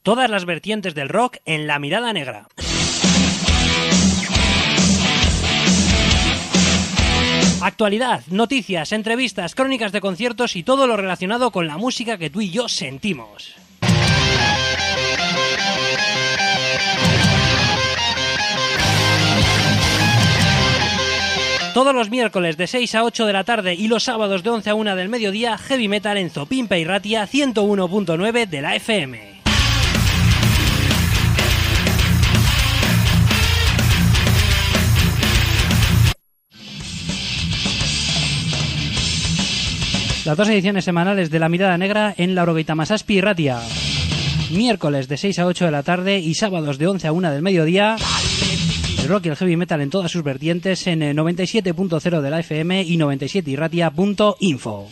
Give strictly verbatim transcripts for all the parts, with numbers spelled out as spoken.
Todas las vertientes del rock en La Mirada Negra. Actualidad, noticias, entrevistas, crónicas de conciertos y todo lo relacionado con la música que tú y yo sentimos. Todos los miércoles de seis a ocho de la tarde y los sábados de once a una del mediodía, Heavy Metal en Zopimpa y Ratia ciento uno punto nueve de la F M. Las dos ediciones semanales de La Mirada Negra en Laurogeita Masazpi y Ratia. Miércoles de seis a ocho de la tarde y sábados de once a una del mediodía. El rock y el heavy metal en todas sus vertientes en noventa y siete punto cero de la F M y noventa y siete y ratia punto info.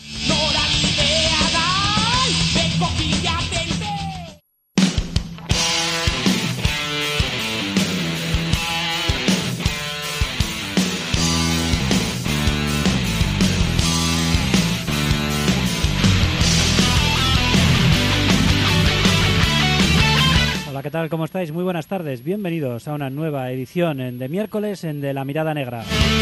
¿Qué tal? ¿Cómo estáis? Muy buenas tardes. Bienvenidos a una nueva edición en de miércoles en de La Mirada Negra.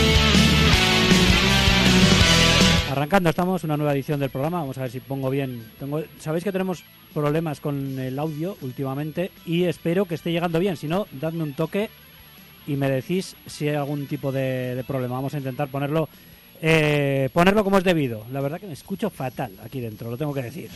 Arrancando estamos una nueva edición del programa. Vamos a ver si pongo bien. Tengo... Sabéis que tenemos problemas con el audio últimamente y espero que esté llegando bien. Si no, dadme un toque y me decís si hay algún tipo de, de problema. Vamos a intentar ponerlo, eh, ponerlo como es debido. La verdad que me escucho fatal aquí dentro, lo tengo que decir.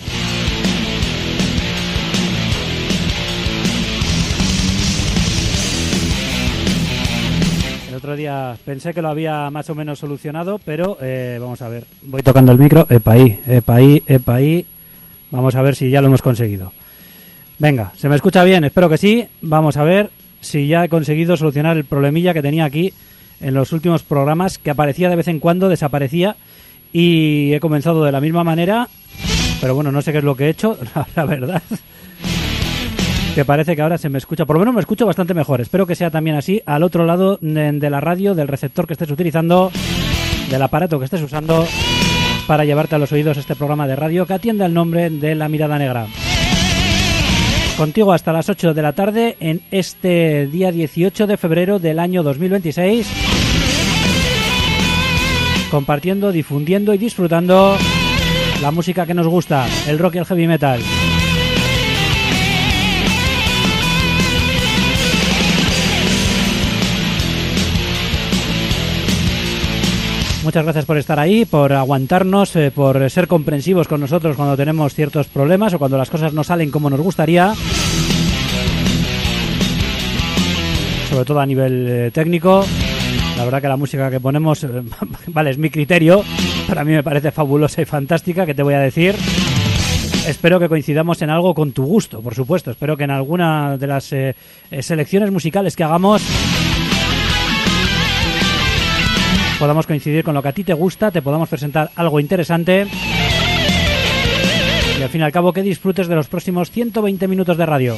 El otro día pensé que lo había más o menos solucionado, pero eh, vamos a ver. Voy tocando el micro. Epa ahí, epa ahí, epa ahí. Vamos a ver si ya lo hemos conseguido. Venga, ¿se me escucha bien? Espero que sí. Vamos a ver si ya he conseguido solucionar el problemilla que tenía aquí en los últimos programas, que aparecía de vez en cuando, desaparecía, y he comenzado de la misma manera, pero bueno, no sé qué es lo que he hecho, la verdad. Que parece que ahora se me escucha, por lo menos me escucho bastante mejor. Espero que sea también así al otro lado de la radio, del receptor que estés utilizando, del aparato que estés usando para llevarte a los oídos este programa de radio que atiende al nombre de La Mirada Negra. Contigo hasta las ocho de la tarde en este día dieciocho de febrero del año dos mil veintiséis, compartiendo, difundiendo y disfrutando la música que nos gusta, el rock y el heavy metal. Muchas gracias por estar ahí, por aguantarnos, eh, por ser comprensivos con nosotros cuando tenemos ciertos problemas o cuando las cosas no salen como nos gustaría. Sobre todo a nivel eh, técnico. La verdad que la música que ponemos, eh, vale, es mi criterio. Para mí me parece fabulosa y fantástica, ¿qué te voy a decir? Espero que coincidamos en algo con tu gusto, por supuesto. Espero que en alguna de las eh, selecciones musicales que hagamos podamos coincidir con lo que a ti te gusta, te podamos presentar algo interesante y al fin y al cabo que disfrutes de los próximos ciento veinte minutos de radio.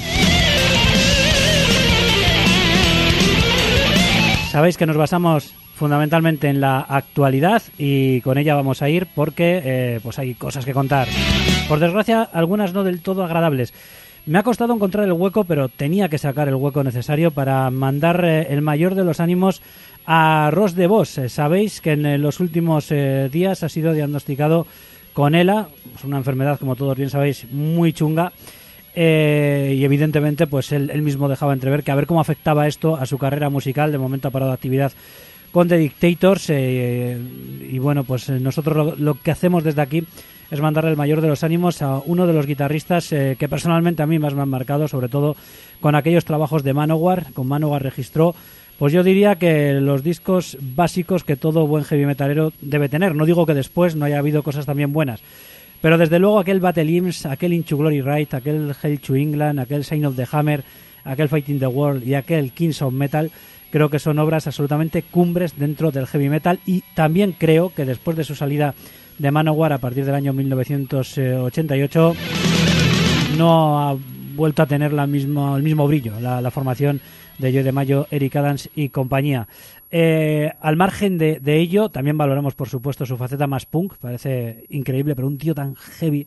Sabéis que nos basamos fundamentalmente en la actualidad y con ella vamos a ir porque eh, pues hay cosas que contar. Por desgracia, algunas no del todo agradables. Me ha costado encontrar el hueco, pero tenía que sacar el hueco necesario para mandar eh, el mayor de los ánimos a Ross de Vos. Eh, sabéis que en eh, los últimos eh, días ha sido diagnosticado con ELA, es una enfermedad, como todos bien sabéis, muy chunga, eh, y evidentemente pues él, él mismo dejaba entrever que a ver cómo afectaba esto a su carrera musical. De momento ha parado actividad con The Dictators, eh, y bueno, pues eh, nosotros lo, lo que hacemos desde aquí es mandarle el mayor de los ánimos a uno de los guitarristas eh, que personalmente a mí más me han marcado, sobre todo con aquellos trabajos de Manowar. Con Manowar registró, pues yo diría que los discos básicos que todo buen heavy metalero debe tener. No digo que después no haya habido cosas también buenas, pero desde luego aquel Battle Hymns, aquel Into Glory Ride, aquel Hail to England, aquel Sign of the Hammer, aquel Fighting the World y aquel Kings of Metal, creo que son obras absolutamente cumbres dentro del heavy metal. Y también creo que después de su salida de Manowar a partir del año mil novecientos ochenta y ocho no ha vuelto a tener la misma, el mismo brillo la, la formación de Joe DeMaio, Eric Adams y compañía. Eh, al margen de, de ello, también valoramos por supuesto su faceta más punk. Parece increíble, pero un tío tan heavy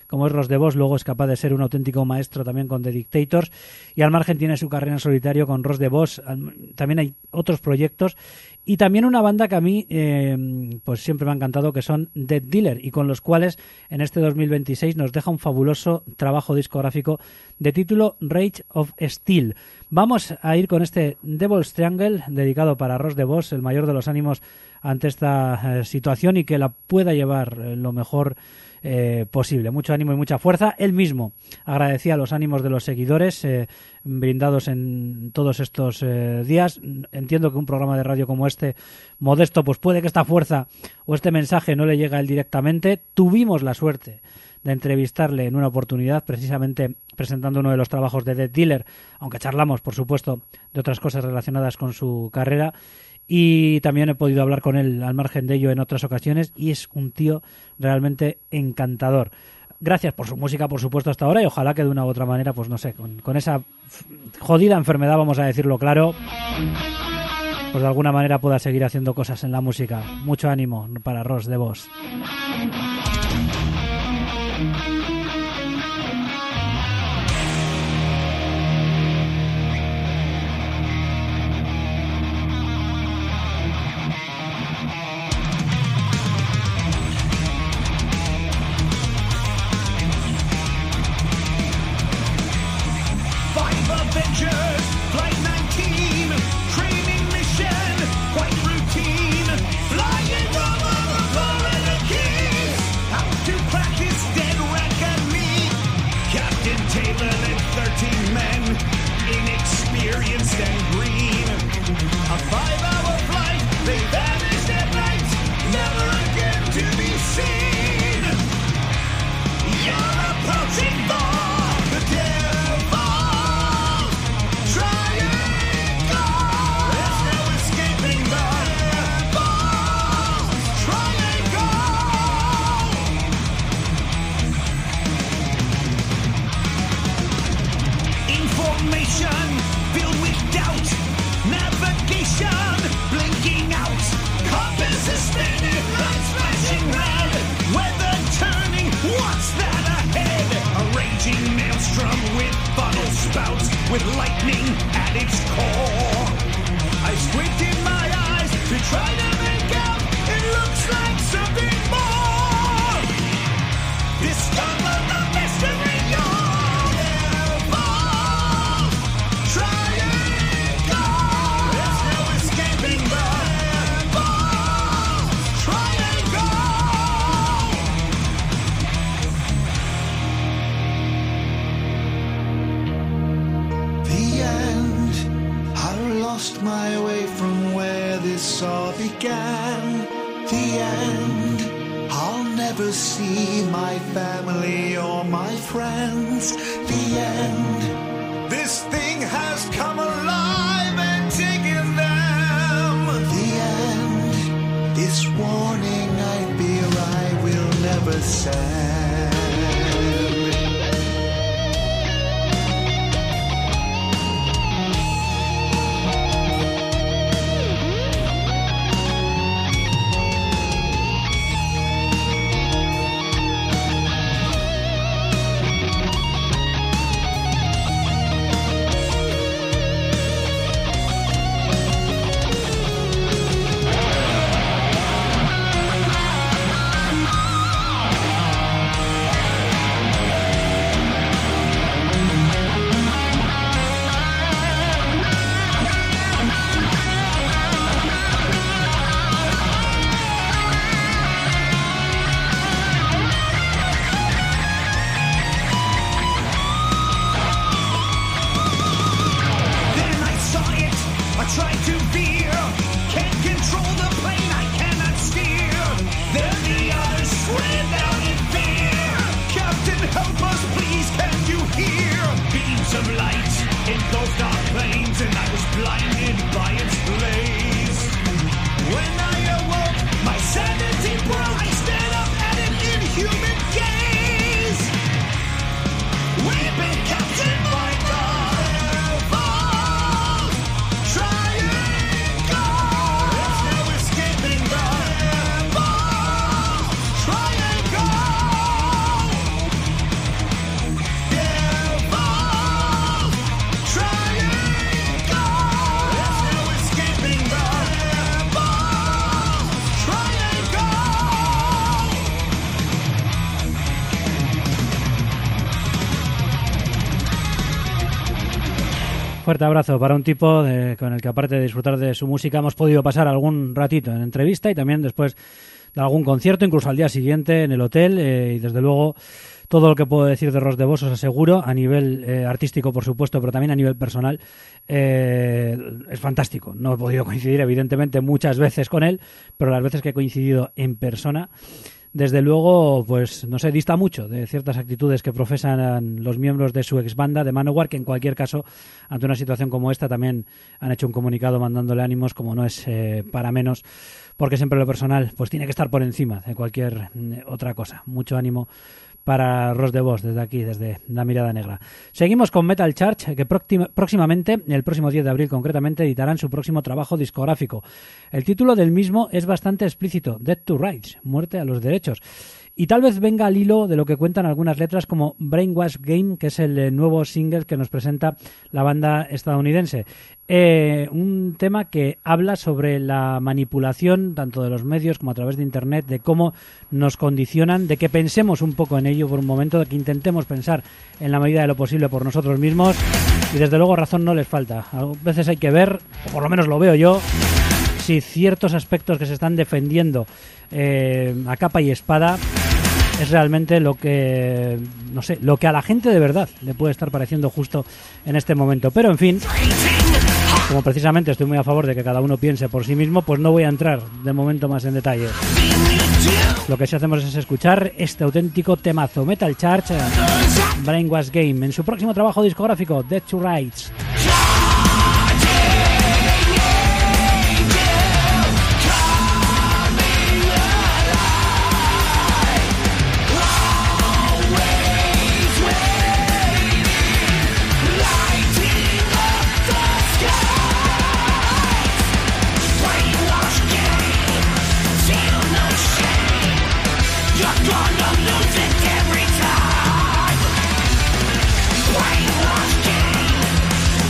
como es Ross de Vos, luego es capaz de ser un auténtico maestro también con The Dictators, y al margen tiene su carrera en solitario con Ross de Vos. También hay otros proyectos y también una banda que a mí eh, pues siempre me ha encantado, que son Dead Dealer, y con los cuales en este dos mil veintiséis nos deja un fabuloso trabajo discográfico de título Rage of Steel. Vamos a ir con este Devil's Triangle, dedicado para Ross de Vos, el mayor de los ánimos ante esta eh, situación, y que la pueda llevar eh, lo mejor eh, posible. Mucho ánimo y mucha fuerza. Él mismo agradecía los ánimos de los seguidores eh, brindados en todos estos eh, días. Entiendo que un programa de radio como este, modesto, pues puede que esta fuerza o este mensaje no le llegue a él directamente. Tuvimos la suerte de entrevistarle en una oportunidad, precisamente presentando uno de los trabajos de Dead Dealer, aunque charlamos, por supuesto, de otras cosas relacionadas con su carrera, y también he podido hablar con él al margen de ello en otras ocasiones, y es un tío realmente encantador. Gracias por su música, por supuesto, hasta ahora, y ojalá que de una u otra manera, pues no sé, con, con esa jodida enfermedad, vamos a decirlo claro, pues de alguna manera pueda seguir haciendo cosas en la música. Mucho ánimo para Ross de Vos. With lightning at its core, I squint in my eyes to try to make out. It looks like something more. This cover of mystery, you're fall. Triangle. There's no escaping the fall. Triangle. Lost my way from where this all began. The end. I'll never see my family or my friends. The end. This thing has come alive and taken them. The end. This warning I fear I will never send. fuerte abrazo para un tipo de, con el que, aparte de disfrutar de su música, hemos podido pasar algún ratito en entrevista y también después de algún concierto, incluso al día siguiente en el hotel, eh, y desde luego todo lo que puedo decir de Ros de Vos os aseguro, a nivel eh, artístico por supuesto, pero también a nivel personal, eh, es fantástico. No he podido coincidir evidentemente muchas veces con él, pero las veces que he coincidido en persona, desde luego, pues no sé, dista mucho de ciertas actitudes que profesan los miembros de su ex banda de Manowar, que en cualquier caso, ante una situación como esta, también han hecho un comunicado mandándole ánimos, como no es eh, para menos, porque siempre lo personal pues tiene que estar por encima de cualquier eh, otra cosa. Mucho ánimo para Ros de Vos desde aquí, desde La Mirada Negra. Seguimos con Metal Church, que próximamente, el próximo diez de abril concretamente, editarán su próximo trabajo discográfico. El título del mismo es bastante explícito: Death to Rights, muerte a los derechos. Y tal vez venga al hilo de lo que cuentan algunas letras como Brainwash Game, que es el eh, nuevo single que nos presenta la banda estadounidense. Eh, un tema que habla sobre la manipulación tanto de los medios como a través de internet, de cómo nos condicionan, de que pensemos un poco en ello por un momento, de que intentemos pensar en la medida de lo posible por nosotros mismos, y desde luego razón no les falta. A veces hay que ver, o por lo menos lo veo yo, si ciertos aspectos que se están defendiendo eh, a capa y espada es realmente lo que, no sé, lo que a la gente de verdad le puede estar pareciendo justo en este momento. Pero en fin, como precisamente estoy muy a favor de que cada uno piense por sí mismo, pues no voy a entrar de momento más en detalle. Lo que sí hacemos es escuchar este auténtico temazo, Metal Church, Brainwash Game, en su próximo trabajo discográfico, Death to Rights. Brainwash game.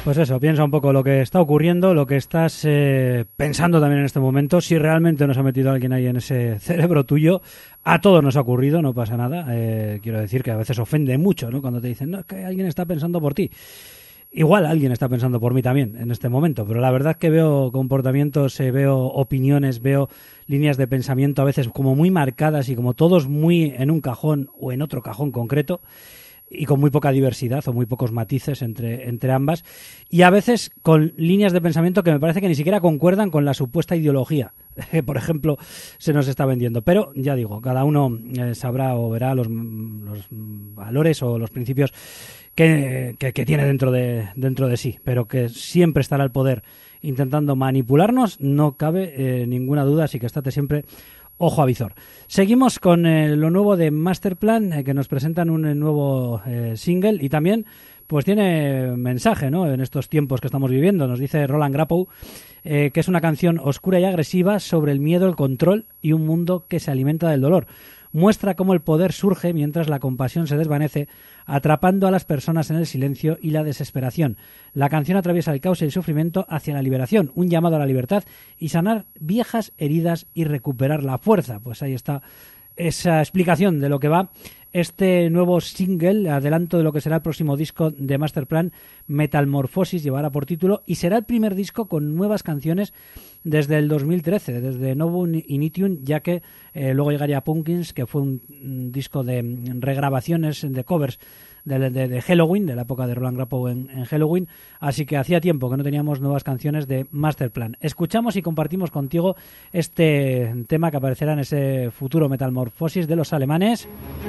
Pues eso, piensa un poco lo que está ocurriendo, lo que estás eh, pensando también en este momento, si realmente nos ha metido alguien ahí en ese cerebro tuyo. A todos nos ha ocurrido, no pasa nada. Eh, quiero decir que a veces ofende mucho, ¿no? Cuando te dicen, no, es que alguien está pensando por ti. Igual alguien está pensando por mí también en este momento, pero la verdad es que veo comportamientos, eh, veo opiniones, veo líneas de pensamiento a veces como muy marcadas y como todos muy en un cajón o en otro cajón concreto, y con muy poca diversidad o muy pocos matices entre, entre ambas, y a veces con líneas de pensamiento que me parece que ni siquiera concuerdan con la supuesta ideología que, por ejemplo, se nos está vendiendo. Pero, ya digo, cada uno eh, sabrá o verá los, los valores o los principios que, que, que tiene dentro de, dentro de sí, pero que siempre estará el poder intentando manipularnos, no cabe eh, ninguna duda, así que estate siempre ojo a visor. Seguimos con eh, lo nuevo de Masterplan, eh, que nos presentan un eh, nuevo eh, single y también pues tiene mensaje, ¿no? En estos tiempos que estamos viviendo. Nos dice Roland Grappow eh, que es una canción oscura y agresiva sobre el miedo, el control y un mundo que se alimenta del dolor. Muestra cómo el poder surge mientras la compasión se desvanece, atrapando a las personas en el silencio y la desesperación. La canción atraviesa el caos y el sufrimiento hacia la liberación, un llamado a la libertad y sanar viejas heridas y recuperar la fuerza. Pues ahí está esa explicación de lo que va este nuevo single, adelanto de lo que será el próximo disco de Masterplan. Metamorphosis llevará por título y será el primer disco con nuevas canciones desde el dos mil trece, desde Novum Initium, ya que eh, luego llegaría Pumpkins, que fue un, un disco de regrabaciones, de covers de, de, de Helloween, de la época de Roland Grappow en, en Helloween, así que hacía tiempo que no teníamos nuevas canciones de Masterplan. Escuchamos y compartimos contigo este tema que aparecerá en ese futuro Metamorphosis de los alemanes,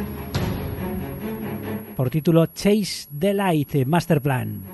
por título Chase the Light, Masterplan.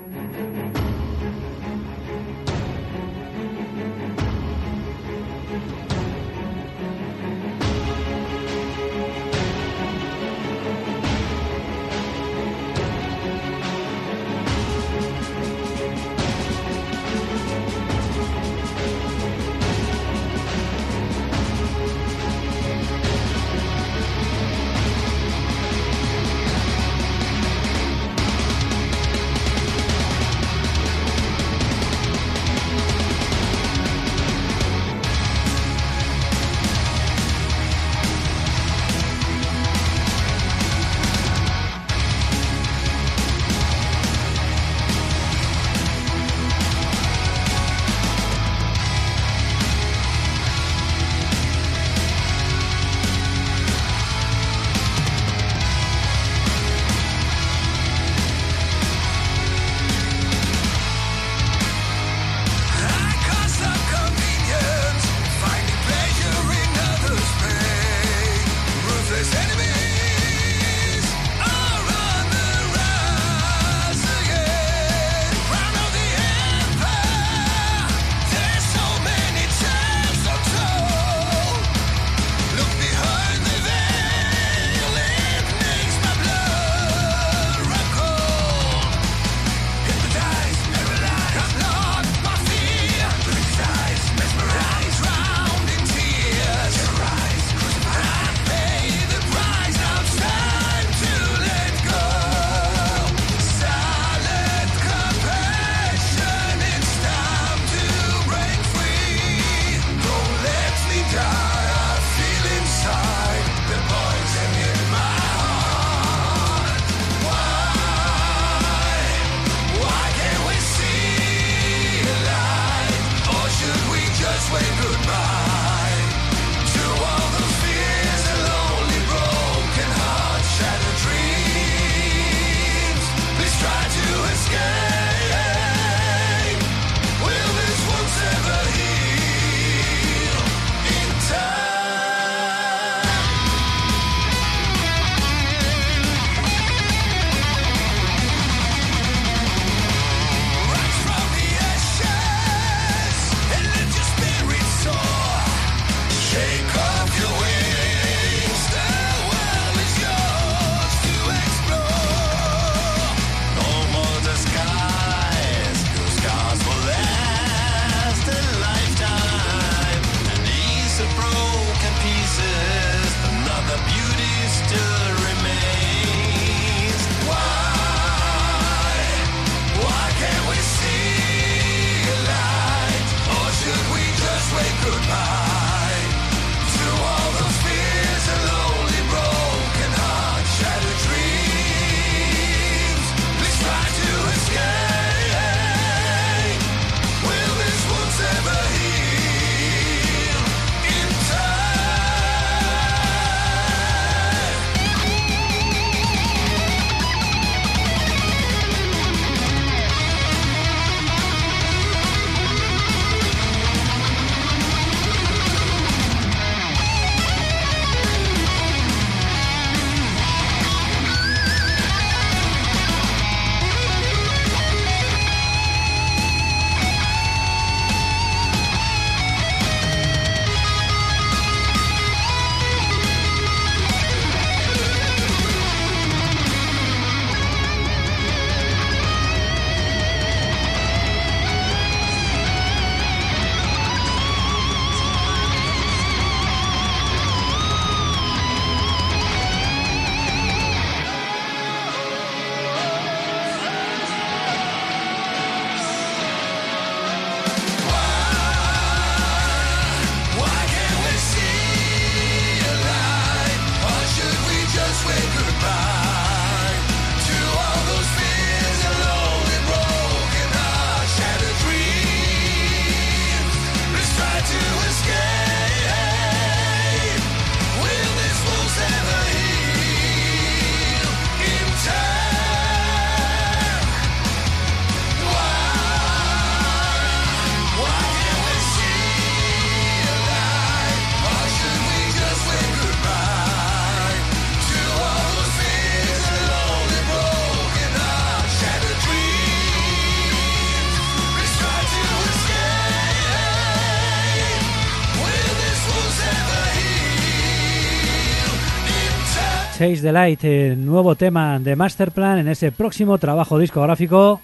Chase the Light, el nuevo tema de Masterplan en ese próximo trabajo discográfico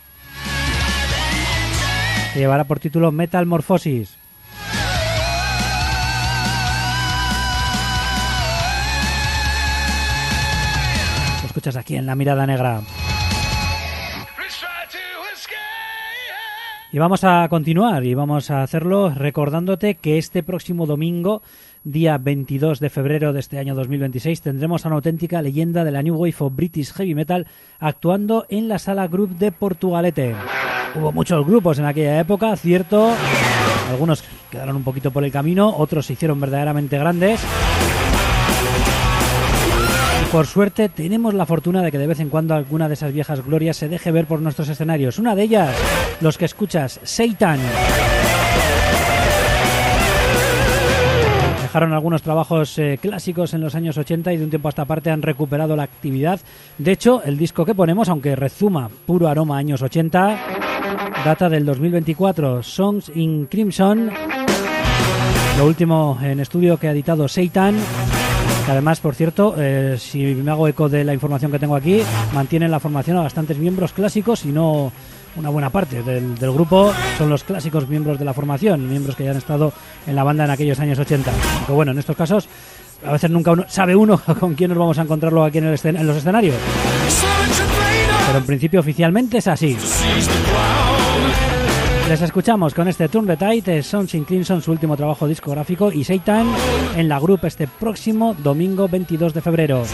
que llevará por título Metamorphosis. Lo escuchas aquí en La Mirada Negra. Y vamos a continuar y vamos a hacerlo recordándote que este próximo domingo, día veintidós de febrero de este año dos mil veintiséis, tendremos a una auténtica leyenda de la New Wave of British Heavy Metal actuando en la Sala Group de Portugalete. Hubo muchos grupos en aquella época, cierto, algunos quedaron un poquito por el camino, otros se hicieron verdaderamente grandes. Por suerte tenemos la fortuna de que de vez en cuando alguna de esas viejas glorias se deje ver por nuestros escenarios. Una de ellas, los que escuchas, Satan. Dejaron algunos trabajos eh, clásicos en los años ochenta y de un tiempo a esta parte han recuperado la actividad. De hecho, el disco que ponemos, aunque rezuma puro aroma años ochenta, data del dos mil veinticuatro, Songs in Crimson, lo último en estudio que ha editado Satan. Que además, por cierto, eh, si me hago eco de la información que tengo aquí, mantienen la formación a bastantes miembros clásicos y no una buena parte del, del grupo son los clásicos miembros de la formación, miembros que ya han estado en la banda en aquellos años ochenta. Aunque bueno, en estos casos a veces nunca uno sabe uno con quién nos vamos a encontrarlo aquí en, el escen- en los escenarios. Pero en principio oficialmente es así. Les escuchamos con este Turn the Tide, Songs in Crimson, su último trabajo discográfico, y Satan en la Group este próximo domingo veintidós de febrero.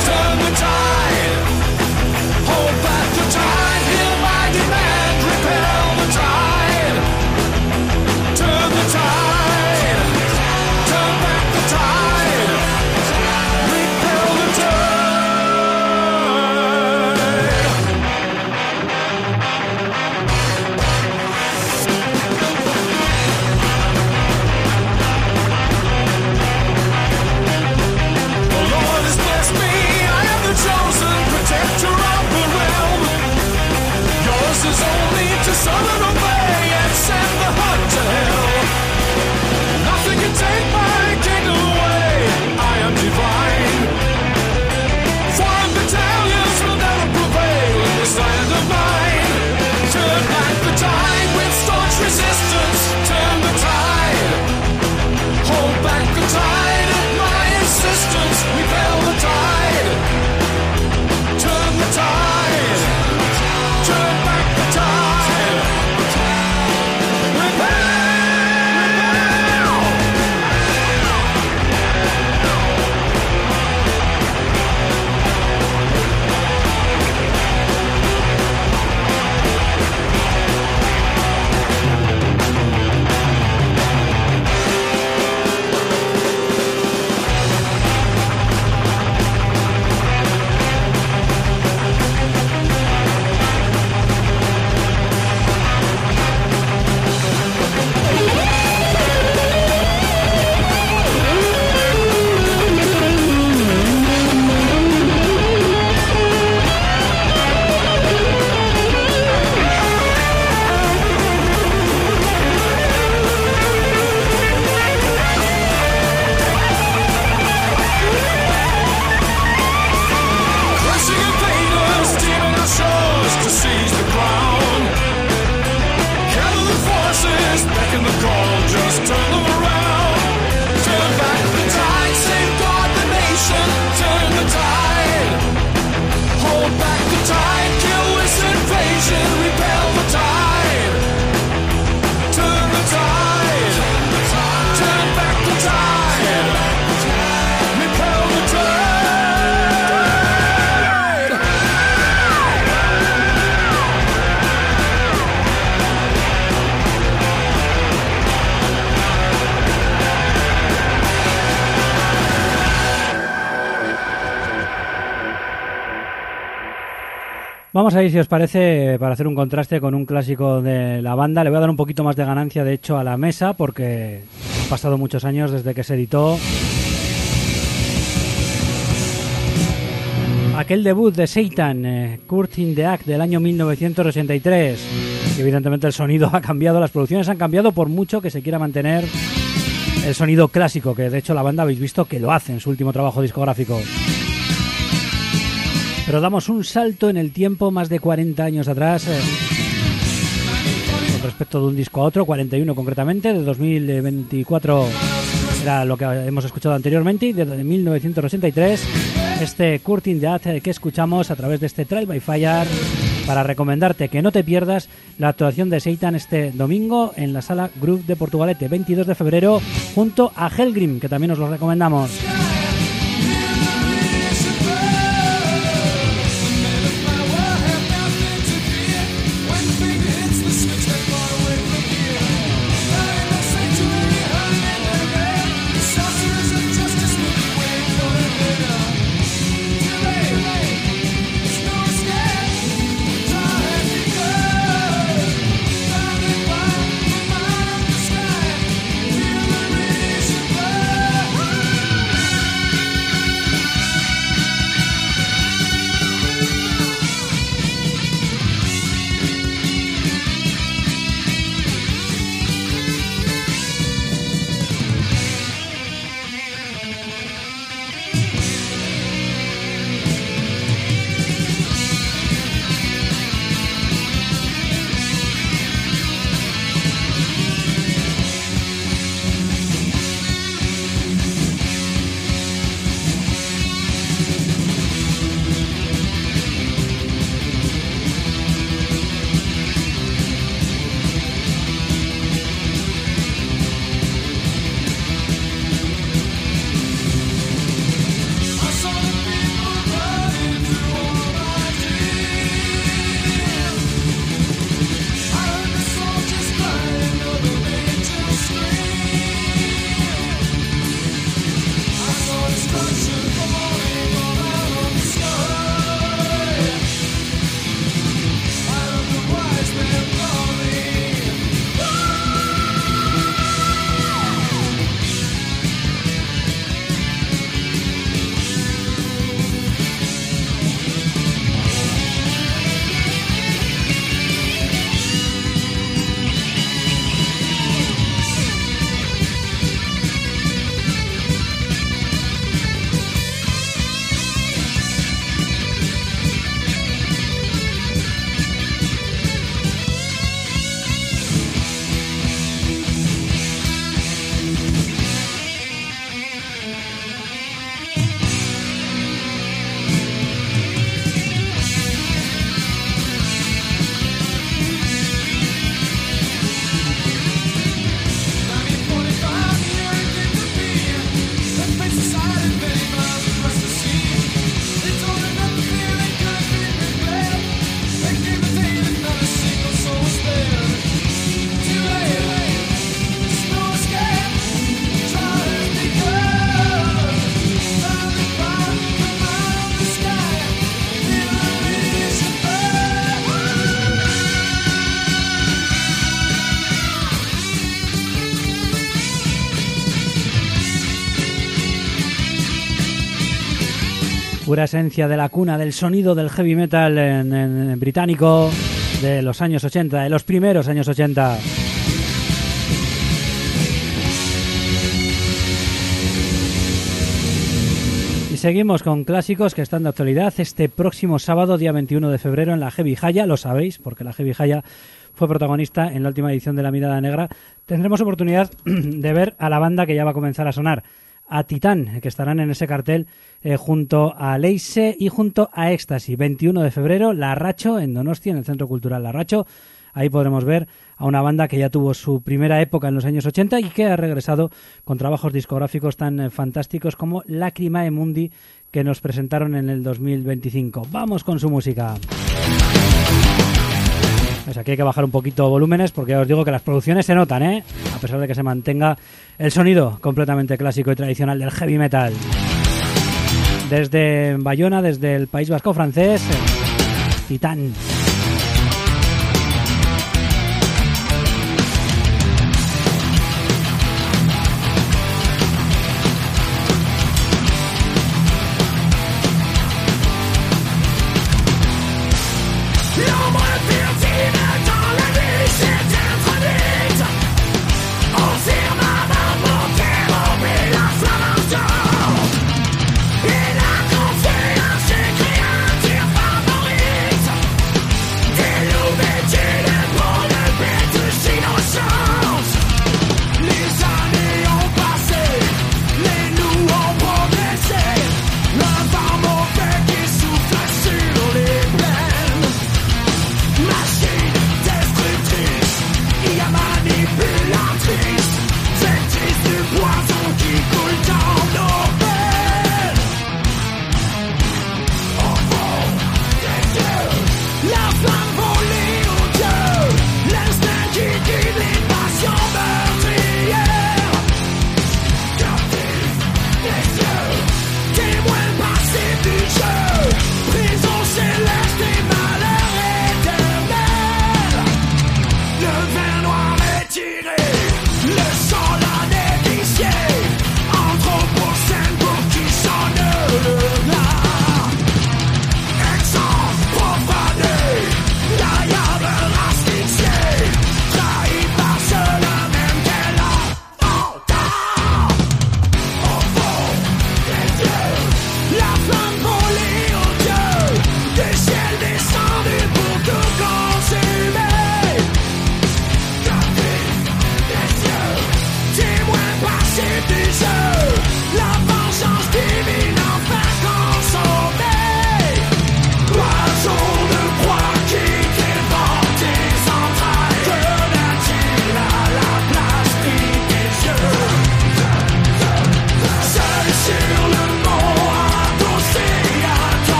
Vamos a ir, si os parece, para hacer un contraste con un clásico de la banda. Le voy a dar un poquito más de ganancia, de hecho, a la mesa, porque han pasado muchos años desde que se editó aquel debut de Satan, eh, Caught in the Act, del año mil novecientos ochenta y tres. Y evidentemente el sonido ha cambiado, las producciones han cambiado, por mucho que se quiera mantener el sonido clásico, que de hecho la banda habéis visto que lo hace en su último trabajo discográfico. Pero damos un salto en el tiempo más de cuarenta años atrás, eh, con respecto de un disco a otro, cuarenta y uno concretamente, de dos mil veinticuatro era lo que hemos escuchado anteriormente, y desde mil novecientos ochenta y tres este Curtin Death que escuchamos a través de este Trial by Fire, para recomendarte que no te pierdas la actuación de Satan este domingo en la Sala Groove de Portugalete, veintidós de febrero, junto a Helgrim, que también os lo recomendamos. Pura esencia de la cuna del sonido del heavy metal en, en, en británico de los años ochenta, de los primeros años ochenta. Y seguimos con clásicos que están de actualidad. Este próximo sábado, día veintiuno de febrero, en la Heavy Jaya, lo sabéis, porque la Heavy Jaya fue protagonista en la última edición de La Mirada Negra, tendremos oportunidad de ver a la banda que ya va a comenzar a sonar, a Titán, que estarán en ese cartel eh, junto a Leise y junto a Éxtasis. veintiuno de febrero, Larracho, en Donostia, en el Centro Cultural Larracho. Ahí podremos ver a una banda que ya tuvo su primera época en los años ochenta y que ha regresado con trabajos discográficos tan eh, fantásticos como Lacrimae Mundi, que nos presentaron en el dos mil veinticinco. Vamos con su música. Pues aquí hay que bajar un poquito volúmenes porque ya os digo que las producciones se notan, ¿eh? A pesar de que se mantenga el sonido completamente clásico y tradicional del heavy metal. Desde Bayona, desde el País Vasco francés, Titán. Et la confiance s'écrit un tir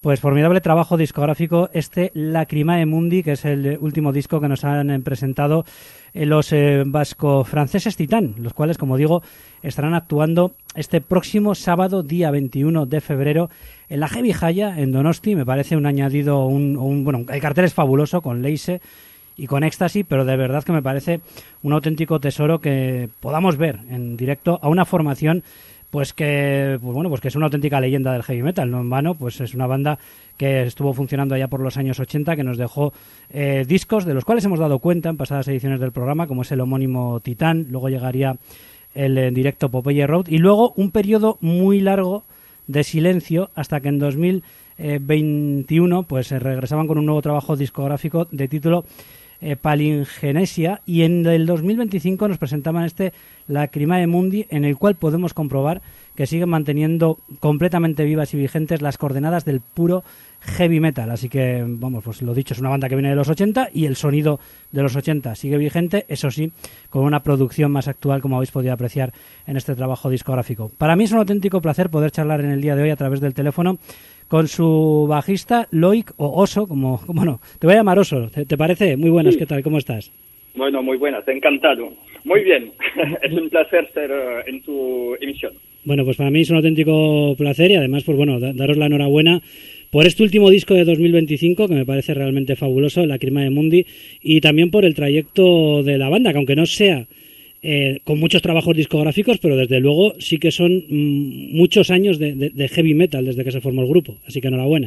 Pues formidable trabajo discográfico este Lacrimae Mundi, que es el último disco que nos han presentado los eh, vasco-franceses Titán, los cuales, como digo, estarán actuando este próximo sábado, día veintiuno de febrero, en la Heavy Jaya, en Donosti. Me parece un añadido, un, un bueno, el cartel es fabuloso, con Leise y con Éxtasis, pero de verdad que me parece un auténtico tesoro que podamos ver en directo a una formación pues que pues bueno pues que es una auténtica leyenda del heavy metal, no en vano, pues es una banda que estuvo funcionando allá por los años ochenta, que nos dejó eh, discos de los cuales hemos dado cuenta en pasadas ediciones del programa, como es el homónimo Titán, luego llegaría el en directo Popeye Road y luego un periodo muy largo de silencio hasta que en dos mil veintiuno pues eh, regresaban con un nuevo trabajo discográfico de título Eh, Palingenesia, y en el dos mil veinticinco nos presentaban este Lacrimae Mundi, en el cual podemos comprobar que siguen manteniendo completamente vivas y vigentes las coordenadas del puro heavy metal. Así que, vamos, pues lo dicho, es una banda que viene de los ochenta y el sonido de los ochenta sigue vigente, eso sí, con una producción más actual, como habéis podido apreciar en este trabajo discográfico. Para mí es un auténtico placer poder charlar en el día de hoy a través del teléfono con su bajista Loic, o Oso, como, bueno, te voy a llamar Oso, ¿te, te parece? Muy buenas, sí. ¿Qué tal? ¿Cómo estás? Bueno, muy buenas, encantado. Muy bien, es un placer ser uh, en tu emisión. Bueno, pues para mí es un auténtico placer y además, pues bueno, da- daros la enhorabuena por este último disco de dos mil veinticinco, que me parece realmente fabuloso, Lacrimae Mundi, y también por el trayecto de la banda, que aunque no sea Eh, con muchos trabajos discográficos, pero desde luego sí que son mm, muchos años de, de, de heavy metal desde que se formó el grupo, así que enhorabuena.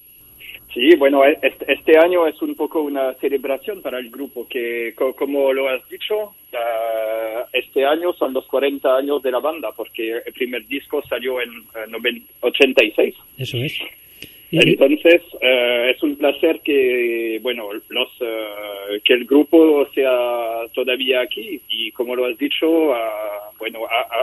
Sí, bueno, este, este año es un poco una celebración para el grupo, que co- como lo has dicho, uh, este año son los cuarenta años de la banda, porque el primer disco salió en uh, ochenta y seis. Eso es. Entonces, uh, es un placer que, bueno, los uh, que el grupo sea todavía aquí, y como lo has dicho, uh, bueno, a, a,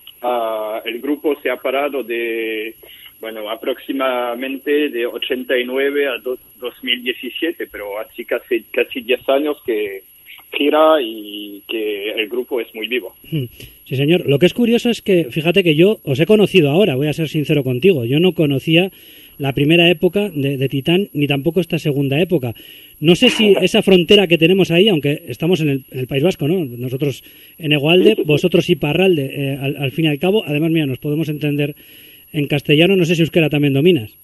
a el grupo se ha parado de, bueno, aproximadamente de ochenta y nueve a dos mil diecisiete, pero así casi casi diez años que gira y que el grupo es muy vivo. Sí, señor. Lo que es curioso es que, fíjate que yo os he conocido ahora, voy a ser sincero contigo, yo no conocía la primera época de, de Titán, ni tampoco esta segunda época. No sé si esa frontera que tenemos ahí, aunque estamos en el, en el País Vasco, ¿no? Nosotros en Egualde, vosotros Iparralde, eh, al, al fin y al cabo. Además, mira, nos podemos entender en castellano. No sé si euskera también dominas.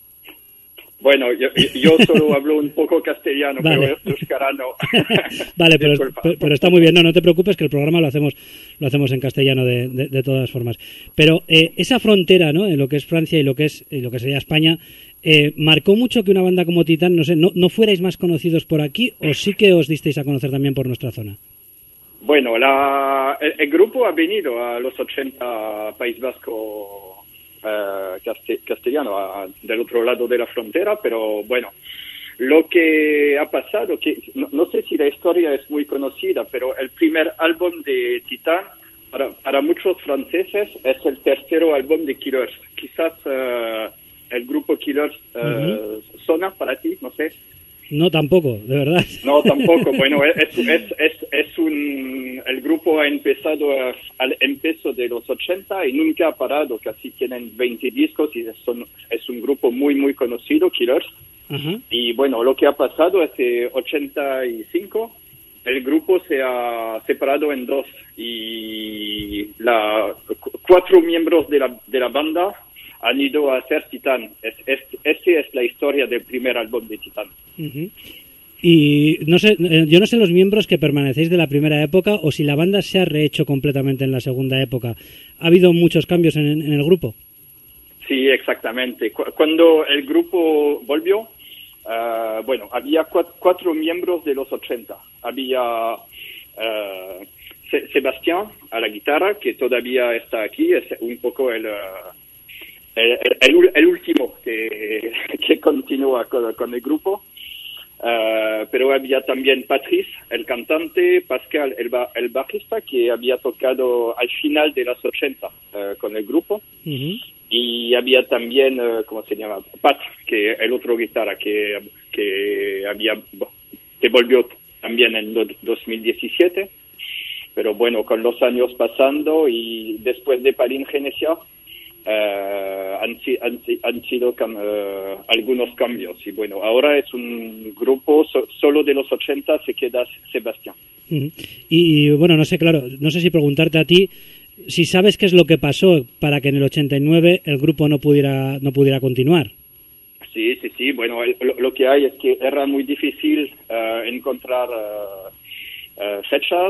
Bueno, yo, yo solo hablo un poco castellano, vale. pero euskera no. Vale, pero, pero está muy bien. No, no te preocupes, que el programa lo hacemos lo hacemos en castellano de, de, de todas formas. Pero eh, esa frontera, ¿no?, en lo que es Francia y lo que es y lo que sería España, eh, marcó mucho que una banda como Titán, no sé, no, no fuerais más conocidos por aquí, o sí que os disteis a conocer también por nuestra zona. Bueno, la, el, el grupo ha venido a los ochenta, País Vasco, Uh, castellano, a, del otro lado de la frontera, pero bueno, lo que ha pasado, que no, no sé si la historia es muy conocida, pero el primer álbum de Titán, para, para muchos franceses, es el tercero álbum de Killers. Quizás uh, el grupo Killers uh, uh-huh. ¿Suena para ti? No sé. No, tampoco, de verdad. No, tampoco. Bueno, es, es, es, es un... El grupo ha empezado a, al empiezo de los ochenta y nunca ha parado. Casi tienen veinte discos y son, es un grupo muy, muy conocido, Killers. Uh-huh. Y bueno, lo que ha pasado es que ochenta y cinco el grupo se ha separado en dos y la, cuatro miembros de la, de la banda han ido a hacer Titán. Es, es, esa es la historia del primer álbum de Titán. Uh-huh. Y no sé, yo no sé los miembros que permanecéis de la primera época o si la banda se ha rehecho completamente en la segunda época. ¿Ha habido muchos cambios en, en el grupo? Sí, exactamente. Cuando el grupo volvió, uh, bueno, había cuatro, cuatro miembros de los ochenta. Había uh, Sebastián a la guitarra, que todavía está aquí, es un poco el... Uh, El, el, el último que, que continúa con, con el grupo, uh, pero había también Patrice, el cantante, Pascal, el, ba, el bajista, que había tocado al final de los ochenta uh, con el grupo, uh-huh. Y había también, uh, ¿cómo se llama? Pat, que el otro guitarra que, que había, que volvió también en dos mil diecisiete, pero bueno, con los años pasando y después de Palingenesia, uh, han, han, han sido cam, uh, algunos cambios. Y bueno, ahora es un grupo so, solo de los ochenta, se queda Sebastián. Uh-huh. Y, y bueno, no sé, claro, no sé si preguntarte a ti si sabes qué es lo que pasó para que en el ochenta y nueve el grupo no pudiera no pudiera continuar. Sí, sí, sí. Bueno, el, lo, lo que hay es que era muy difícil uh, encontrar uh, uh, fechas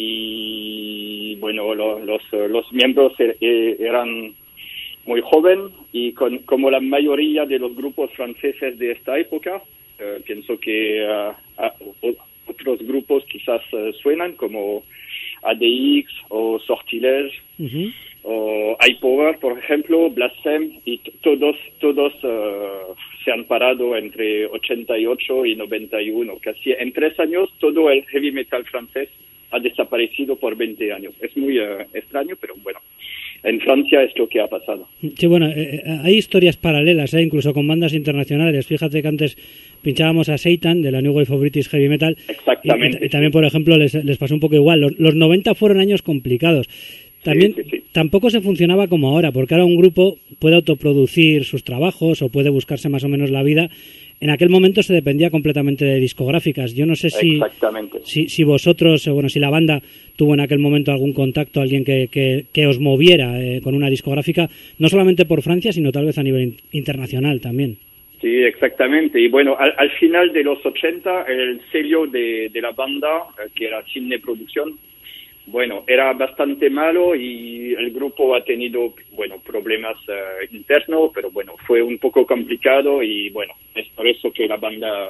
y, bueno, lo, los, los miembros er, er, eran muy jóvenes y con, como la mayoría de los grupos franceses de esta época, uh, pienso que uh, uh, otros grupos quizás uh, suenan como A D X o Sortilège, uh-huh, o iPower, por ejemplo, Blasphème, y t- todos todos uh, se han parado entre ochenta y ocho y noventa y uno. Casi en tres años todo el heavy metal francés ha desaparecido por veinte años. Es muy uh, extraño, pero bueno, en Francia es lo que ha pasado. Sí, bueno, eh, hay historias paralelas, ¿eh? Incluso con bandas internacionales. Fíjate que antes pinchábamos a Satan, de la New Wave of British Heavy Metal. Exactamente. Y, y, y también, por ejemplo, les, les pasó un poco igual. Los, los noventa fueron años complicados. También sí, sí, sí. Tampoco se funcionaba como ahora, porque ahora un grupo puede autoproducir sus trabajos o puede buscarse más o menos la vida. En aquel momento se dependía completamente de discográficas. Yo no sé si, si, si vosotros, bueno, si la banda tuvo en aquel momento algún contacto, alguien que, que, que os moviera eh, con una discográfica, no solamente por Francia, sino tal vez a nivel internacional también. Sí, exactamente. Y bueno, al, al final de los ochenta, el sello de, de la banda, eh, que era Cine Producción, bueno, era bastante malo y el grupo ha tenido, bueno, problemas uh, internos, pero bueno, fue un poco complicado y bueno, es por eso que la banda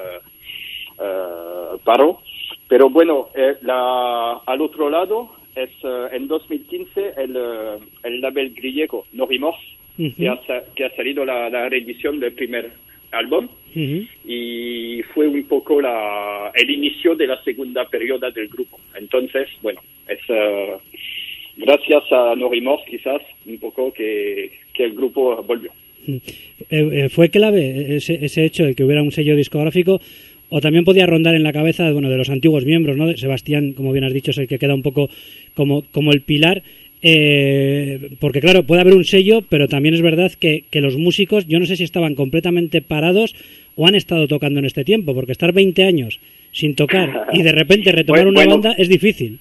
uh, paró. Pero bueno, eh, la, al otro lado, es uh, en dos mil quince el, uh, el label griego No Remorse, uh-huh, que, ha, que ha salido la, la reedición del primer álbum, uh-huh, y fue un poco la, el inicio de la segunda periodo del grupo. Entonces, bueno, es uh, gracias a No Remorse quizás un poco que, que el grupo volvió. Eh, eh, ¿Fue clave ese, ese hecho de que hubiera un sello discográfico o también podía rondar en la cabeza, bueno, de los antiguos miembros, ¿no? Sebastián, como bien has dicho, es el que queda un poco como, como el pilar? Eh, porque claro, puede haber un sello, pero también es verdad que, que los músicos, yo no sé si estaban completamente parados o han estado tocando en este tiempo, porque estar veinte años sin tocar y de repente retomar bueno, una bueno, banda es difícil.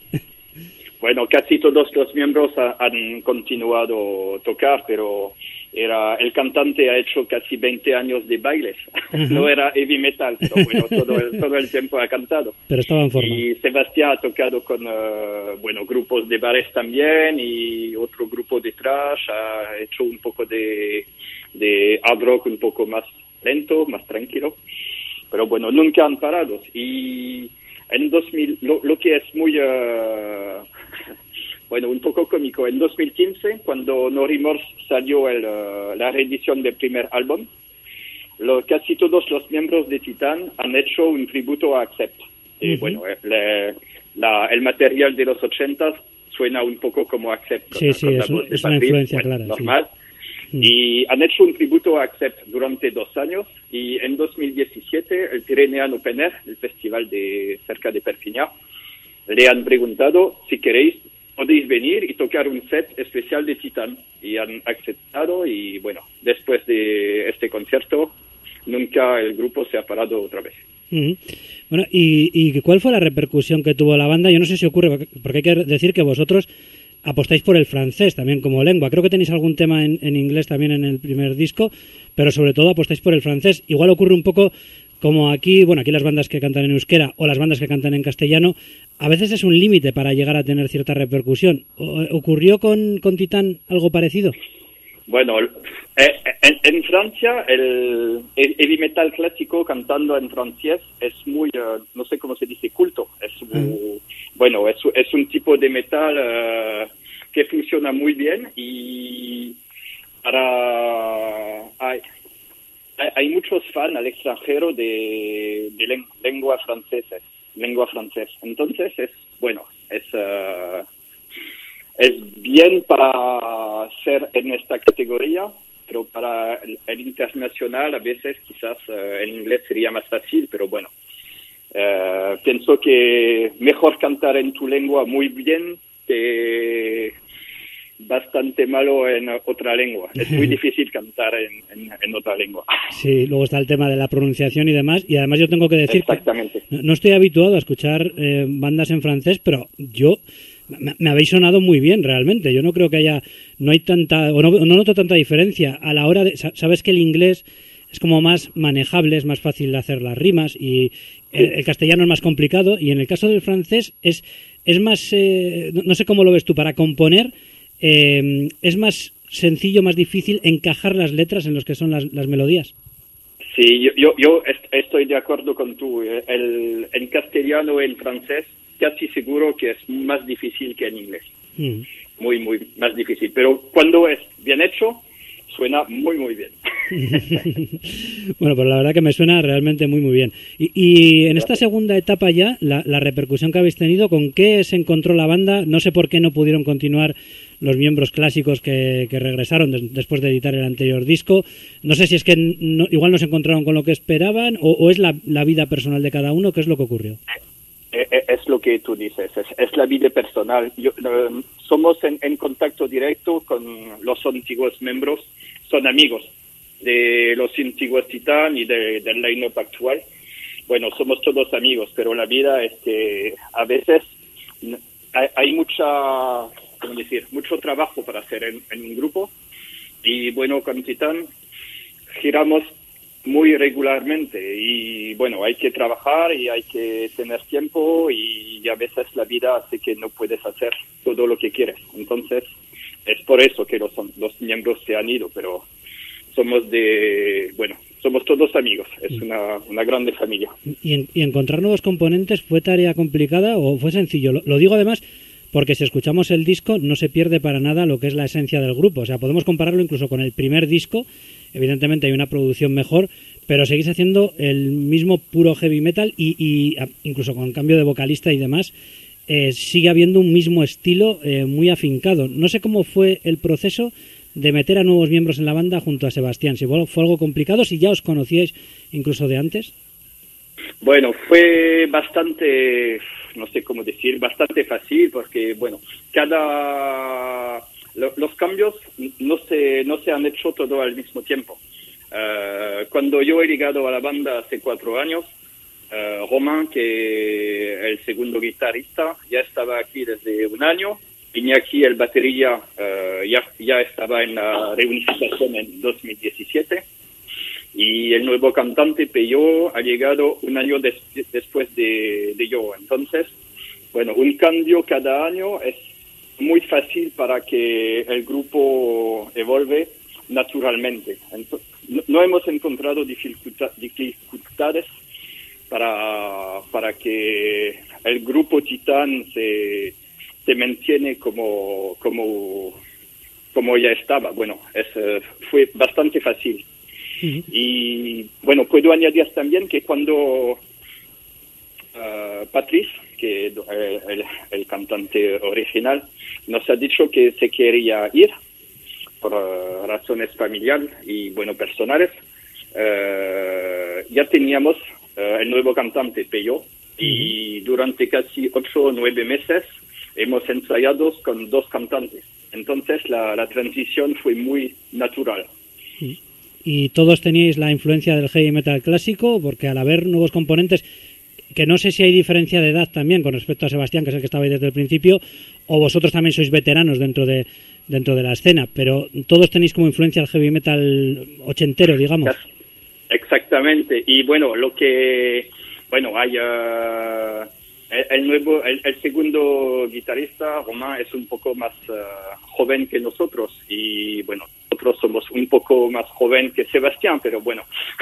Bueno, casi todos los miembros ha, han continuado a tocar, pero era el cantante ha hecho casi veinte años de bailes. Uh-huh. No era heavy metal, pero bueno, todo el, todo el tiempo ha cantado. Pero estaba en forma. Y Sebastián ha tocado con, uh, bueno, grupos de bares también y otro grupo de thrash, ha hecho un poco de, de hard rock un poco más lento, más tranquilo. Pero bueno, nunca han parado. Y en dos mil, lo, lo que es muy... Uh, Bueno, un poco cómico. En dos mil quince, cuando No Remorse salió el, uh, la reedición del primer álbum, lo, casi todos los miembros de Titan han hecho un tributo a Accept. Uh-huh. Y bueno, le, la, el material de los ochentas suena un poco como Accept. Sí, sí, es, un, es una influencia bueno, clara. Normal. Sí. Y han hecho un tributo a Accept durante dos años. Y en dos mil diecisiete, el Pyrenean Open Air, el festival de cerca de Perpiñán, le han preguntado si queréis podéis venir y tocar un set especial de Titan. Y han aceptado y bueno, después de este concierto, nunca el grupo se ha parado otra vez. Uh-huh. Bueno, ¿y, ¿y cuál fue la repercusión que tuvo la banda? Yo no sé si ocurre, porque hay que decir que vosotros apostáis por el francés también como lengua. Creo que tenéis algún tema en, en inglés también en el primer disco, pero sobre todo apostáis por el francés. Igual ocurre un poco como aquí, bueno, aquí las bandas que cantan en euskera o las bandas que cantan en castellano, a veces es un límite para llegar a tener cierta repercusión. ¿Ocurrió con, con Titan algo parecido? Bueno, eh, en, en Francia el, el heavy metal clásico cantando en francés es muy, uh, no sé cómo se dice, culto. Es muy, uh, bueno, es, es un tipo de metal uh, que funciona muy bien y para... Hay, hay muchos fans al extranjero de, de len, lengua francesa, lengua francesa. Entonces es, bueno, es... Uh, Es bien para ser en esta categoría, pero para el, el internacional a veces quizás uh, en inglés sería más fácil, pero bueno, uh, pienso que mejor cantar en tu lengua muy bien que, bastante malo en otra lengua. Es muy difícil cantar en, en, en otra lengua. Sí, luego está el tema de la pronunciación y demás. Y además yo tengo que decir Exactamente. que no estoy habituado a escuchar eh, bandas en francés, pero yo... Me, me habéis sonado muy bien, realmente. Yo no creo que haya... No hay tanta... O no, no noto tanta diferencia a la hora de... Sabes que el inglés es como más manejable, es más fácil de hacer las rimas y el, el castellano es más complicado. Y en el caso del francés es, es más... Eh, no, no sé cómo lo ves tú. Para componer eh, es más sencillo, más difícil encajar las letras en los que son las, las melodías. Sí, yo, yo, yo estoy de acuerdo con tú. El, en castellano y en francés casi seguro que es más difícil que en inglés. Mm. Muy, muy más difícil. Pero cuando es bien hecho, suena muy, muy bien. Bueno, pues la verdad que me suena realmente muy, muy bien. Y, y en esta segunda etapa ya, la, la repercusión que habéis tenido, ¿con qué se encontró la banda? No sé por qué no pudieron continuar los miembros clásicos que, que regresaron des, después de editar el anterior disco. No sé si es que no, igual no se encontraron con lo que esperaban o, o es la, la vida personal de cada uno. ¿Qué es lo que ocurrió? Es lo que tú dices, es, es la vida personal. Yo, um, somos en, en contacto directo con los antiguos miembros, son amigos de los antiguos Titán y de, del line-up actual. Bueno, somos todos amigos, pero la vida es que a veces hay, hay mucha, ¿cómo decir? Mucho trabajo para hacer en, en un grupo. Y bueno, con Titán giramos muy regularmente y bueno, hay que trabajar y hay que tener tiempo y a veces la vida hace que no puedes hacer todo lo que quieres. Entonces es por eso que los, los miembros se han ido, pero somos de, bueno, somos todos amigos, es una, una grande familia. ¿Y, en, ¿Y encontrar nuevos componentes fue tarea complicada o fue sencillo? Lo, lo digo además porque si escuchamos el disco no se pierde para nada lo que es la esencia del grupo, o sea, podemos compararlo incluso con el primer disco. Evidentemente hay una producción mejor, pero seguís haciendo el mismo puro heavy metal y, y incluso con cambio de vocalista y demás, eh, sigue habiendo un mismo estilo eh, muy afincado. No sé cómo fue el proceso de meter a nuevos miembros en la banda junto a Sebastián. Si fue, fue algo complicado, si ya os conocíais incluso de antes. Bueno, fue bastante, no sé cómo decir, bastante fácil porque, bueno, cada... Los cambios no se, no se han hecho todo al mismo tiempo. Uh, cuando yo he llegado a la banda hace cuatro años, uh, Román, que es el segundo guitarrista, ya estaba aquí desde un año. Iñaki, el batería, uh, ya, ya estaba en la reunificación en dos mil diecisiete. Y el nuevo cantante, Peyo, ha llegado un año des, después de, de yo. Entonces, bueno, un cambio cada año es muy fácil para que el grupo evolve naturalmente. Entonces, no, no hemos encontrado dificulta, dificultades para, para que el grupo Titán se, se mantiene como, como, como ya estaba. Bueno, es, fue bastante fácil. Uh-huh. Y bueno, puedo añadir también que cuando uh, Patrice, que eh, el, el cantante original, nos ha dicho que se quería ir por uh, razones familiares y bueno personales, uh, ya teníamos uh, el nuevo cantante Peyo y durante casi ocho o nueve meses hemos ensayado con dos cantantes. Entonces la, la transición fue muy natural. ¿Y todos teníais la influencia del heavy metal clásico? Porque al haber nuevos componentes, que no sé si hay diferencia de edad también con respecto a Sebastián, que es el que estaba ahí desde el principio, o vosotros también sois veteranos dentro de dentro de la escena, pero todos tenéis como influencia el heavy metal ochentero, digamos. Exactamente, y bueno, lo que, bueno, hay uh, el, el nuevo, el, el segundo guitarrista, Román, es un poco más uh, joven que nosotros, y bueno, nosotros somos un poco más joven que Sebastián, pero bueno.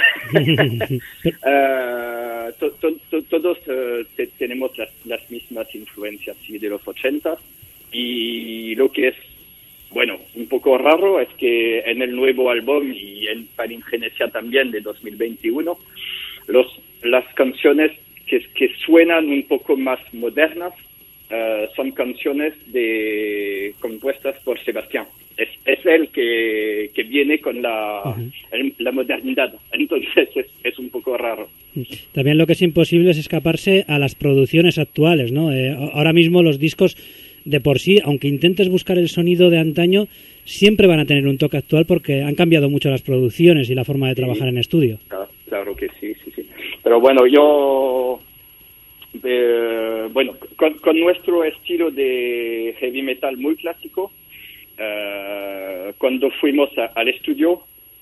uh, to, to, to, todos uh, te, tenemos las, las mismas influencias sí, de los ochentas, y lo que es, bueno, un poco raro es que en el nuevo álbum y en Palingenesia también de dos mil veintiuno, los, las canciones que, que suenan un poco más modernas uh, son canciones de, compuestas por Sebastián. Es, es él que, que viene con la, uh-huh. el, la modernidad, entonces es, es un poco raro. También lo que es imposible es escaparse a las producciones actuales, ¿no? Eh, ahora mismo los discos de por sí, aunque intentes buscar el sonido de antaño, siempre van a tener un toque actual porque han cambiado mucho las producciones y la forma de trabajar sí, en estudio. Claro, claro que sí, sí, sí. Pero bueno, yo... Eh, bueno, con, con nuestro estilo de heavy metal muy clásico, eh, cuando fuimos a, al estudio,